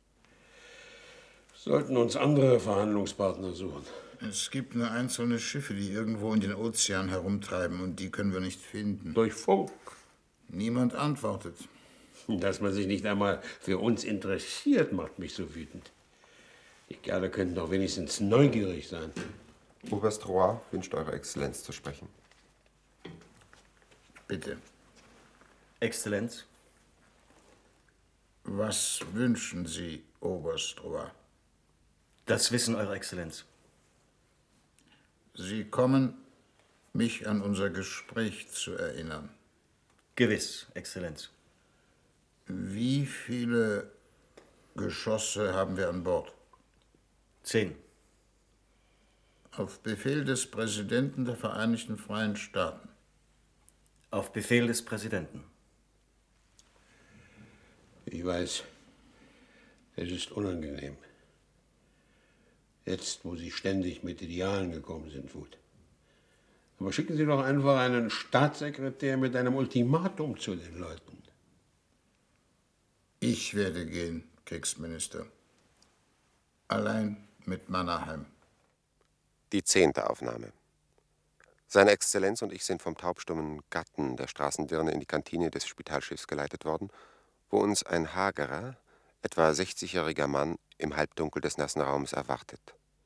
Wir sollten uns andere Verhandlungspartner suchen. Es gibt nur einzelne Schiffe, die irgendwo in den Ozean herumtreiben, und die können wir nicht finden. Durch Funk. Niemand antwortet. Dass man sich nicht einmal für uns interessiert, macht mich so wütend. Die Kerle könnten doch wenigstens neugierig sein. Oberst Roy wünscht Eure Exzellenz zu sprechen. Bitte. Exzellenz. Was wünschen Sie, Oberst Roy? Das Wissen, Eure Exzellenz. Sie kommen, mich an unser Gespräch zu erinnern. Gewiss, Exzellenz. Wie viele Geschosse haben wir an Bord? Zehn. Auf Befehl des Präsidenten der Vereinigten Freien Staaten. Auf Befehl des Präsidenten. Ich weiß, es ist unangenehm. Jetzt, wo Sie ständig mit Idealen gekommen sind, Wut. Aber schicken Sie doch einfach einen Staatssekretär mit einem Ultimatum zu den Leuten. Ich werde gehen, Kriegsminister. Allein mit Mannerheim. Die zehnte Aufnahme. Seine Exzellenz und ich sind vom taubstummen Gatten der Straßendirne in die Kantine des Spitalschiffs geleitet worden, wo uns ein hagerer, etwa sechzigjähriger Mann im Halbdunkel des nassen Raums erwartet.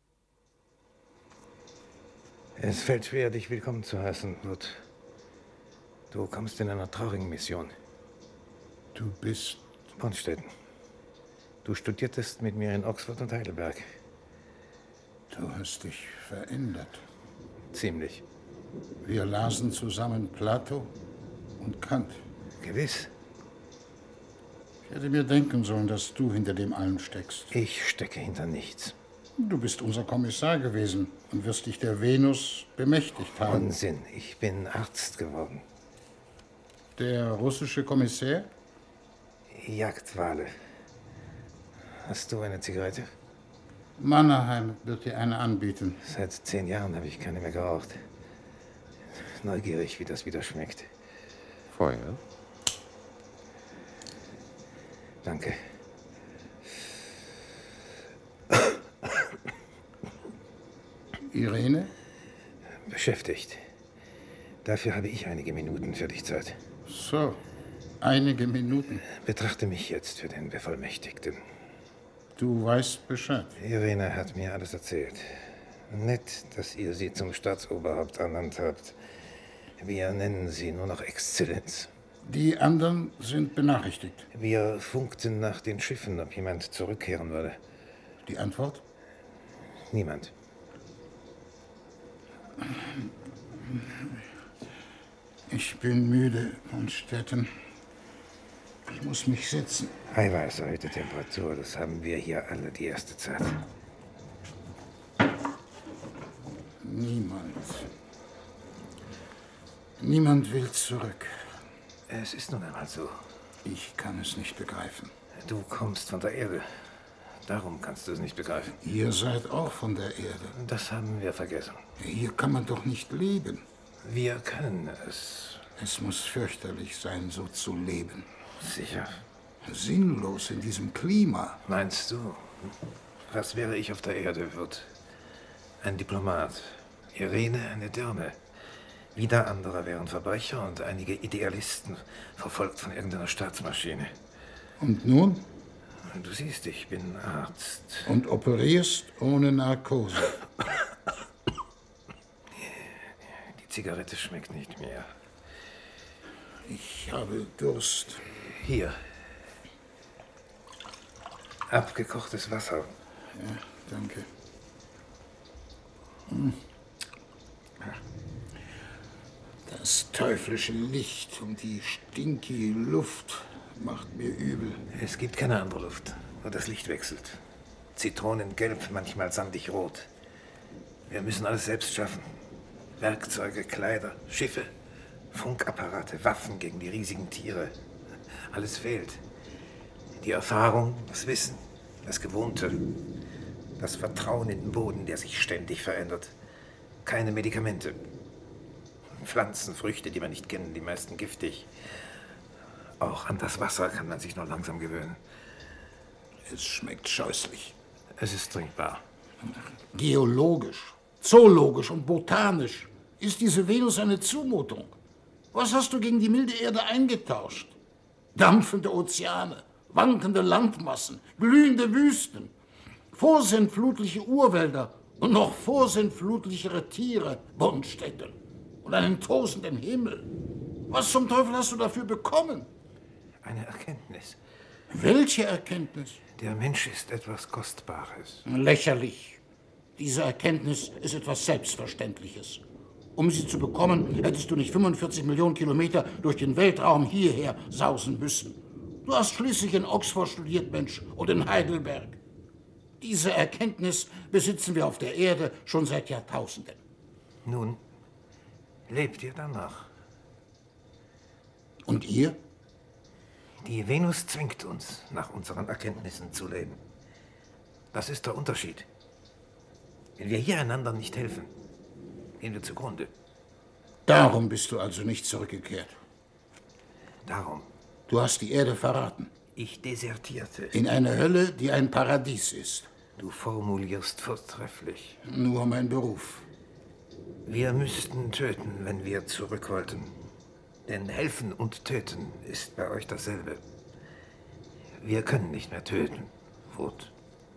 Es fällt schwer, dich willkommen zu heißen, Wood. Du kommst in einer traurigen Mission. Du bist... Bonstetten. Du studiertest mit mir in Oxford und Heidelberg. Du hast dich verändert. Ziemlich. Wir lasen zusammen Plato und Kant. Gewiss. Ich hätte mir denken sollen, dass du hinter dem allen steckst. Ich stecke hinter nichts. Du bist unser Kommissar gewesen und wirst dich der Venus bemächtigt haben. Unsinn, ich bin Arzt geworden. Der russische Kommissär? Jagdwale. Hast du eine Zigarette? Mannerheim wird dir eine anbieten. Seit zehn Jahren habe ich keine mehr geraucht. Neugierig, wie das wieder schmeckt. Feuer? Danke. Irene? Beschäftigt. Dafür habe ich einige Minuten für dich Zeit. So, einige Minuten. Betrachte mich jetzt für den Bevollmächtigten. Du weißt Bescheid. Irene hat mir alles erzählt. Nett, dass ihr sie zum Staatsoberhaupt ernannt habt. Wir nennen sie nur noch Exzellenz. Die anderen sind benachrichtigt. Wir funkten nach den Schiffen, ob jemand zurückkehren würde. Die Antwort? Niemand. Ich bin müde, Bonstetten. Ich muss mich setzen. Eiweiß, erhöhte Temperatur, das haben wir hier alle die erste Zeit. Niemand. Niemand will zurück. Es ist nun einmal so. Ich kann es nicht begreifen. Du kommst von der Erde. Darum kannst du es nicht begreifen. Ihr seid auch von der Erde. Das haben wir vergessen. Hier kann man doch nicht leben. Wir können es. Es muss fürchterlich sein, so zu leben. Sicher. Sinnlos in diesem Klima. Meinst du? Was wäre ich auf der Erde, Wirt? Ein Diplomat. Irene eine Dirne. Wieder andere wären Verbrecher und einige Idealisten, verfolgt von irgendeiner Staatsmaschine. Und nun? Du siehst, ich bin Arzt. Und operierst ohne Narkose. Die Zigarette schmeckt nicht mehr. Ich habe Durst. Hier. Abgekochtes Wasser. Ja, danke. Hm. Das teuflische Licht und die stinkige Luft macht mir übel. Es gibt keine andere Luft, nur das Licht wechselt. Zitronengelb, manchmal sandig rot. Wir müssen alles selbst schaffen. Werkzeuge, Kleider, Schiffe, Funkapparate, Waffen gegen die riesigen Tiere. Alles fehlt. Die Erfahrung, das Wissen, das Gewohnte, das Vertrauen in den Boden, der sich ständig verändert. Keine Medikamente. Pflanzen, Früchte, die wir nicht kennen, die meisten giftig. Auch an das Wasser kann man sich nur langsam gewöhnen. Es schmeckt scheußlich. Es ist trinkbar. Geologisch, zoologisch und botanisch ist diese Venus eine Zumutung. Was hast du gegen die milde Erde eingetauscht? Dampfende Ozeane, wankende Landmassen, glühende Wüsten, vorsintflutliche Urwälder und noch vorsintflutlichere Tiere, Bonstetten. Und einen tosenden Himmel. Was zum Teufel hast du dafür bekommen? Eine Erkenntnis. Welche Erkenntnis? Der Mensch ist etwas Kostbares. Lächerlich. Diese Erkenntnis ist etwas Selbstverständliches. Um sie zu bekommen, hättest du nicht fünfundvierzig Millionen Kilometer durch den Weltraum hierher sausen müssen. Du hast schließlich in Oxford studiert, Mensch, und in Heidelberg. Diese Erkenntnis besitzen wir auf der Erde schon seit Jahrtausenden. Nun, lebt ihr danach? Und ihr? Die Venus zwingt uns, nach unseren Erkenntnissen zu leben. Das ist der Unterschied. Wenn wir hier einander nicht helfen, gehen wir zugrunde. Darum bist du also nicht zurückgekehrt. Darum. Du hast die Erde verraten. Ich desertierte. In eine Hölle, die ein Paradies ist. Du formulierst vortrefflich. Nur mein Beruf. Wir müssten töten, wenn wir zurück wollten. Denn helfen und töten ist bei euch dasselbe. Wir können nicht mehr töten, Wood.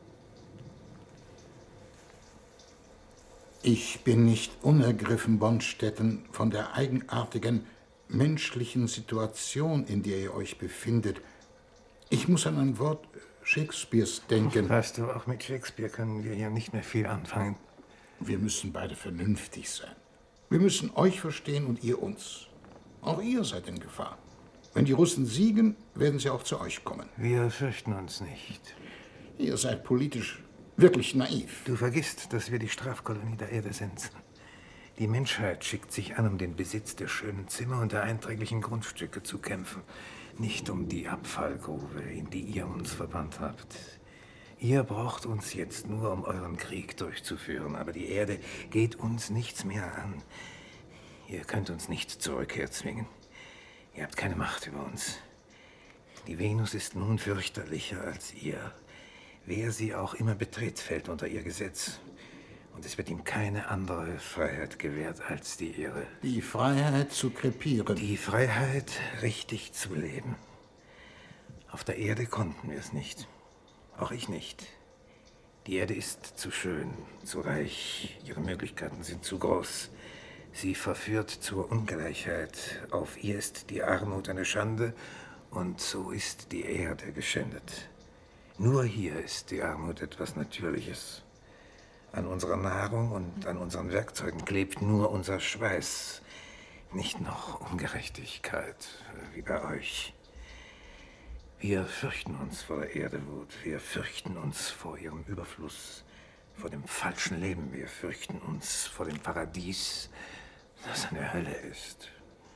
Ich bin nicht unergriffen, Bonstetten, von der eigenartigen menschlichen Situation, in der ihr euch befindet. Ich muss an ein Wort Shakespeares denken. Weißt du, auch mit Shakespeare können wir hier nicht mehr viel anfangen. Wir müssen beide vernünftig sein. Wir müssen euch verstehen und ihr uns. Auch ihr seid in Gefahr. Wenn die Russen siegen, werden sie auch zu euch kommen. Wir fürchten uns nicht. Ihr seid politisch wirklich naiv. Du vergisst, dass wir die Strafkolonie der Erde sind. Die Menschheit schickt sich an, um den Besitz der schönen Zimmer und der einträglichen Grundstücke zu kämpfen. Nicht um die Abfallgrube, in die ihr uns verbannt habt. Ihr braucht uns jetzt nur, um euren Krieg durchzuführen. Aber die Erde geht uns nichts mehr an. Ihr könnt uns nicht zur Rückkehr zwingen. Ihr habt keine Macht über uns. Die Venus ist nun fürchterlicher als ihr. Wer sie auch immer betritt, fällt unter ihr Gesetz. Und es wird ihm keine andere Freiheit gewährt als die ihre. Die Freiheit zu krepieren. Die Freiheit, richtig zu leben. Auf der Erde konnten wir es nicht. Auch ich nicht. Die Erde ist zu schön, zu reich. Ihre Möglichkeiten sind zu groß. Sie verführt zur Ungleichheit. Auf ihr ist die Armut eine Schande. Und so ist die Erde geschändet. Nur hier ist die Armut etwas Natürliches. An unserer Nahrung und an unseren Werkzeugen klebt nur unser Schweiß. Nicht noch Ungerechtigkeit, wie bei euch. Wir fürchten uns vor der Erde, Wood. Wir fürchten uns vor ihrem Überfluss, vor dem falschen Leben. Wir fürchten uns vor dem Paradies, das eine Hölle ist.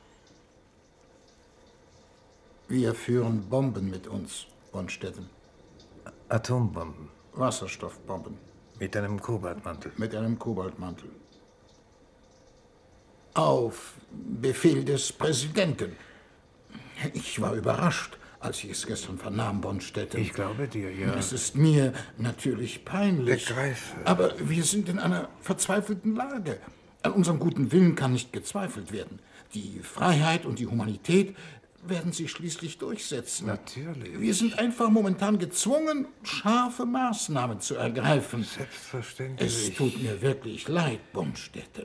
Wir führen Bomben mit uns, Bonstetten. Atombomben. Wasserstoffbomben. Mit einem Kobaltmantel. Mit einem Kobaltmantel. Auf Befehl des Präsidenten. Ich war überrascht, als ich es gestern vernahm, Bonstetten. Ich glaube dir, ja. Es ist mir natürlich peinlich. Begreife. Aber wir sind in einer verzweifelten Lage. An unserem guten Willen kann nicht gezweifelt werden. Die Freiheit und die Humanität werden Sie schließlich durchsetzen. Natürlich. Wir sind einfach momentan gezwungen, scharfe Maßnahmen zu ergreifen. Selbstverständlich. Es tut mir wirklich leid, Bonstetten.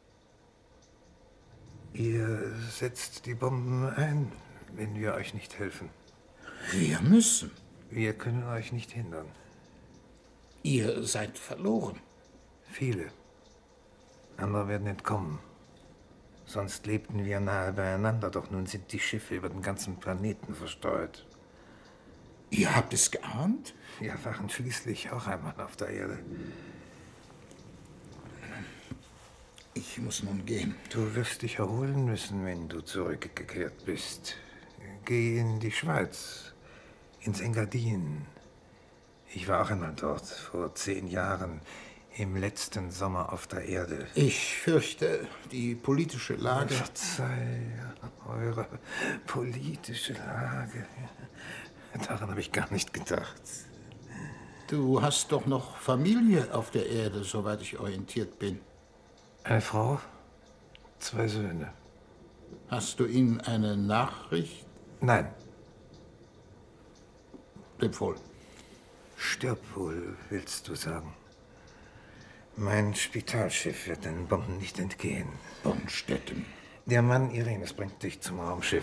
Ihr setzt die Bomben ein, wenn wir euch nicht helfen. Wir müssen. Wir können euch nicht hindern. Ihr seid verloren. Viele. Andere werden entkommen. Sonst lebten wir nahe beieinander, doch nun sind die Schiffe über den ganzen Planeten verstreut. Ihr habt es geahnt? Wir waren schließlich auch einmal auf der Erde. Ich muss nun gehen. Du wirst dich erholen müssen, wenn du zurückgekehrt bist. Geh in die Schweiz, ins Engadin. Ich war auch einmal dort, vor zehn Jahren, im letzten Sommer auf der Erde. Ich fürchte, die politische Lage... Verzeih, eure politische Lage. Daran habe ich gar nicht gedacht. Du hast doch noch Familie auf der Erde, soweit ich orientiert bin. Eine Frau, zwei Söhne. Hast du ihnen eine Nachricht? Nein. Leb wohl. Stirb wohl, willst du sagen. Mein Spitalschiff wird den Bomben nicht entgehen. Bonstetten. Der Mann Irenes bringt dich zum Raumschiff.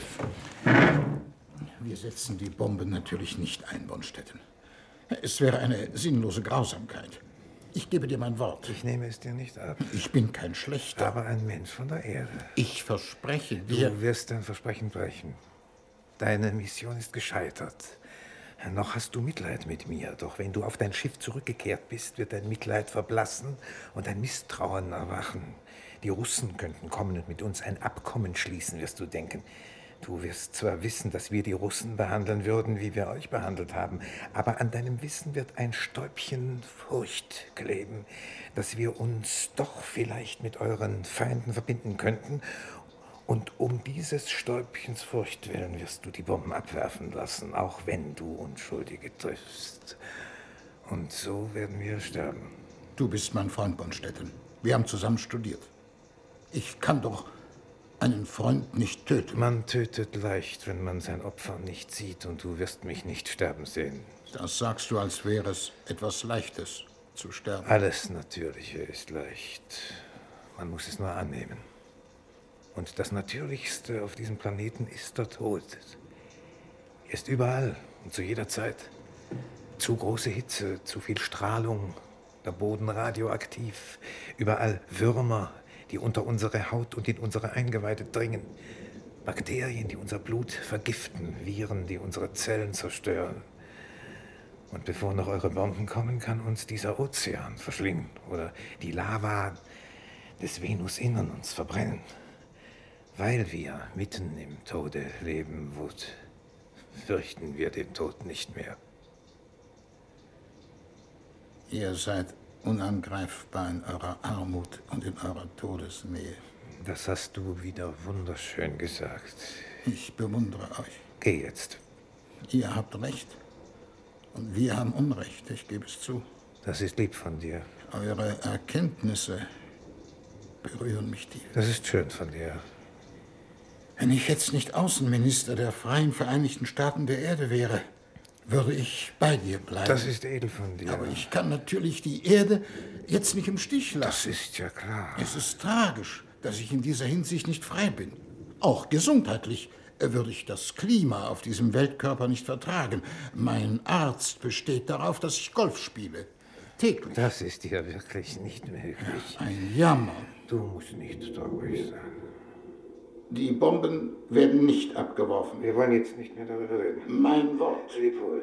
Wir setzen die Bombe natürlich nicht ein, Bonstetten. Es wäre eine sinnlose Grausamkeit. Ich gebe dir mein Wort. Ich nehme es dir nicht ab. Ich bin kein Schlechter. Aber ein Mensch von der Erde. Ich verspreche dir... Du wirst dein Versprechen brechen. Deine Mission ist gescheitert. Noch hast du Mitleid mit mir, doch wenn du auf dein Schiff zurückgekehrt bist, wird dein Mitleid verblassen und ein Misstrauen erwachen. Die Russen könnten kommen und mit uns ein Abkommen schließen, wirst du denken. Du wirst zwar wissen, dass wir die Russen behandeln würden, wie wir euch behandelt haben, aber an deinem Wissen wird ein Stäubchen Furcht kleben, dass wir uns doch vielleicht mit euren Feinden verbinden könnten. Und um dieses Stäubchens Furcht willen wirst du die Bomben abwerfen lassen, auch wenn du Unschuldige triffst. Und so werden wir sterben. Du bist mein Freund, Bonstetten. Wir haben zusammen studiert. Ich kann doch einen Freund nicht töten. Man tötet leicht, wenn man sein Opfer nicht sieht, und du wirst mich nicht sterben sehen. Das sagst du, als wäre es etwas Leichtes, zu sterben. Alles Natürliche ist leicht. Man muss es nur annehmen. Und das Natürlichste auf diesem Planeten ist der Tod. Er ist überall und zu jeder Zeit. Zu große Hitze, zu viel Strahlung, der Boden radioaktiv, überall Würmer, die unter unsere Haut und in unsere Eingeweide dringen. Bakterien, die unser Blut vergiften, Viren, die unsere Zellen zerstören. Und bevor noch eure Bomben kommen, kann uns dieser Ozean verschlingen oder die Lava des Venusinnern uns verbrennen. Weil wir mitten im Tode leben, Wut, fürchten wir den Tod nicht mehr. Ihr seid unangreifbar in eurer Armut und in eurer Todesnähe. Das hast du wieder wunderschön gesagt. Ich bewundere euch. Geh jetzt. Ihr habt recht. Und wir haben Unrecht, ich gebe es zu. Das ist lieb von dir. Eure Erkenntnisse berühren mich tief. Das ist schön von dir. Wenn ich jetzt nicht Außenminister der Freien Vereinigten Staaten der Erde wäre, würde ich bei dir bleiben. Das ist edel von dir. Aber ich kann natürlich die Erde jetzt nicht im Stich lassen. Das ist ja klar. Es ist tragisch, dass ich in dieser Hinsicht nicht frei bin. Auch gesundheitlich würde ich das Klima auf diesem Weltkörper nicht vertragen. Mein Arzt besteht darauf, dass ich Golf spiele. Täglich. Das ist dir wirklich nicht möglich. Ein Jammer. Du musst nicht traurig sein. Die Bomben werden nicht abgeworfen. Wir wollen jetzt nicht mehr darüber reden. Mein Wort. Leb wohl.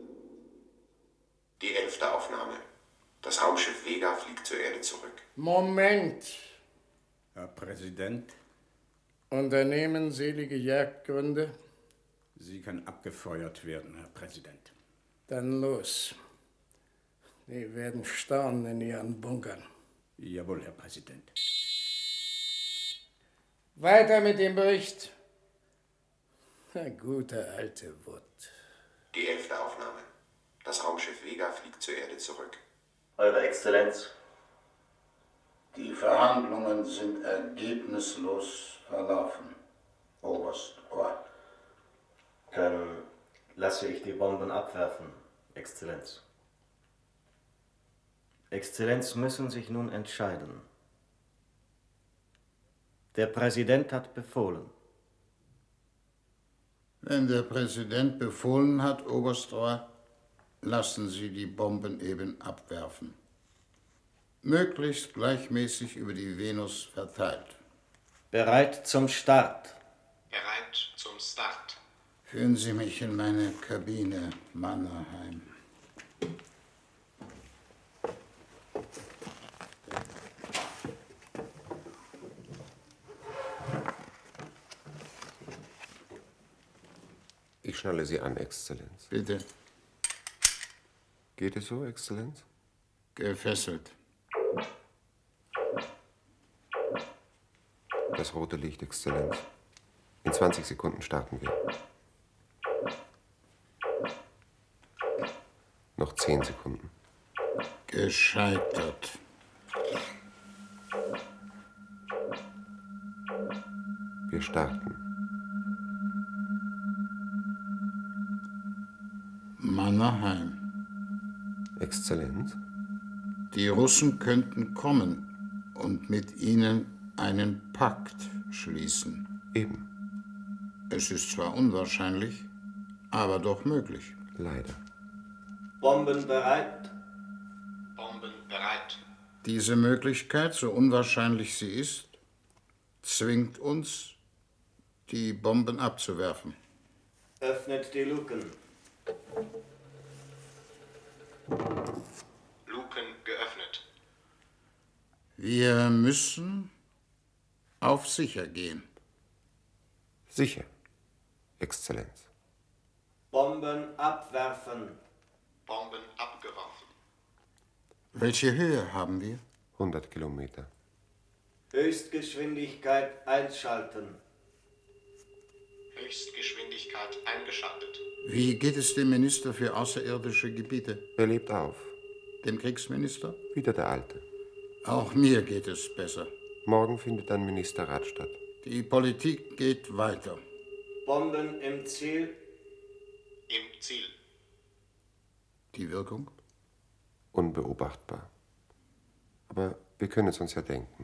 Die elfte Aufnahme. Das Raumschiff Vega fliegt zur Erde zurück. Moment. Herr Präsident. Unternehmen selige Jagdgründe? Sie kann abgefeuert werden, Herr Präsident. Dann los. Die werden staunen in ihren Bunkern. Jawohl, Herr Präsident. Weiter mit dem Bericht. Der gute alte Wood. Die elfte Aufnahme. Das Raumschiff Vega fliegt zur Erde zurück. Eure Exzellenz. Die Verhandlungen sind ergebnislos verlaufen, Oberst Roy. Dann lasse ich die Bomben abwerfen, Exzellenz. Exzellenz müssen sich nun entscheiden. Der Präsident hat befohlen. Wenn der Präsident befohlen hat, Oberst Roy, lassen Sie die Bomben eben abwerfen. Möglichst gleichmäßig über die Venus verteilt. Bereit zum Start. Bereit zum Start. Führen Sie mich in meine Kabine, Mannerheim. Ich schnalle Sie an, Exzellenz. Bitte. Geht es so, Exzellenz? Gefesselt. Das rote Licht, Exzellenz. In zwanzig Sekunden starten wir. Noch zehn Sekunden. Gescheitert. Wir starten. Mannerheim. Exzellenz? Die Russen könnten kommen und mit ihnen einen Pakt schließen. Eben. Es ist zwar unwahrscheinlich, aber doch möglich. Leider. Bomben bereit. Bomben bereit. Diese Möglichkeit, so unwahrscheinlich sie ist, zwingt uns, die Bomben abzuwerfen. Öffnet die Luken. Luken geöffnet. Wir müssen auf sicher gehen. Sicher, Exzellenz. Bomben abwerfen. Bomben abgeworfen. Welche Höhe haben wir? hundert Kilometer. Höchstgeschwindigkeit einschalten. Höchstgeschwindigkeit eingeschaltet. Wie geht es dem Minister für außerirdische Gebiete? Er lebt auf. Dem Kriegsminister? Wieder der Alte. Auch mir geht es besser. Morgen findet ein Ministerrat statt. Die Politik geht weiter. Bomben im Ziel. Im Ziel. Die Wirkung? Unbeobachtbar. Aber wir können es uns ja denken.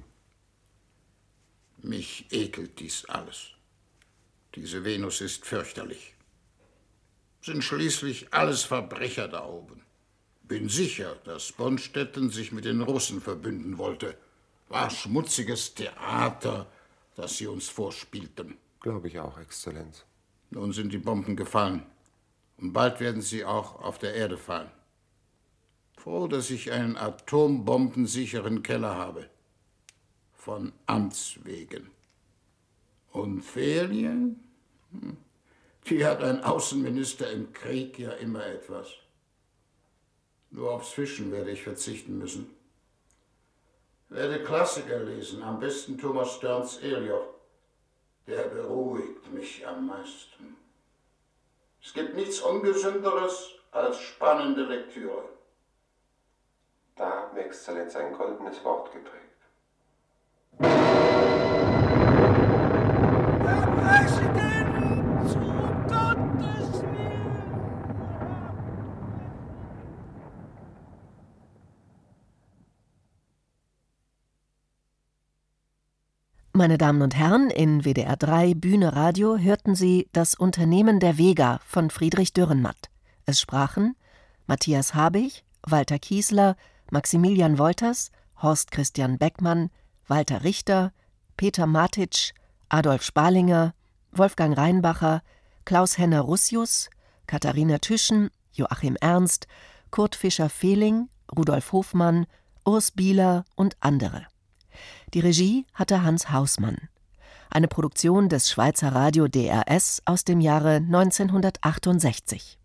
Mich ekelt dies alles. Diese Venus ist fürchterlich. Sind schließlich alles Verbrecher da oben. Bin sicher, dass Bonstetten sich mit den Russen verbünden wollte. War schmutziges Theater, das sie uns vorspielten. Glaube ich auch, Exzellenz. Nun sind die Bomben gefallen. Und bald werden sie auch auf der Erde fallen. Froh, dass ich einen atombombensicheren Keller habe. Von Amts wegen. Und Ferien? Hm. Die hat ein Außenminister im Krieg ja immer etwas. Nur aufs Fischen werde ich verzichten müssen. Werde Klassiker lesen, am besten Thomas Sterns Eliot. Der beruhigt mich am meisten. Es gibt nichts Ungesünderes als spannende Lektüre. Da haben Exzellenz ein goldenes Wort geprägt. Herr Präsident, zu Gottes Willen! Meine Damen und Herren, in W D R drei Bühne Radio hörten Sie Das Unternehmen der Vega von Friedrich Dürrenmatt. Es sprachen Matthias Habich, Walter Kiesler, Maximilian Wolters, Horst Christian Beckmann, Walter Richter, Peter Martitsch, Adolf Spalinger, Wolfgang Reinbacher, Klaus-Henner Russius, Katharina Tüschen, Joachim Ernst, Kurt Fischer-Fehling, Rudolf Hofmann, Urs Bieler und andere. Die Regie hatte Hans Hausmann. Eine Produktion des Schweizer Radio D R S aus dem Jahre neunzehnhundertachtundsechzig.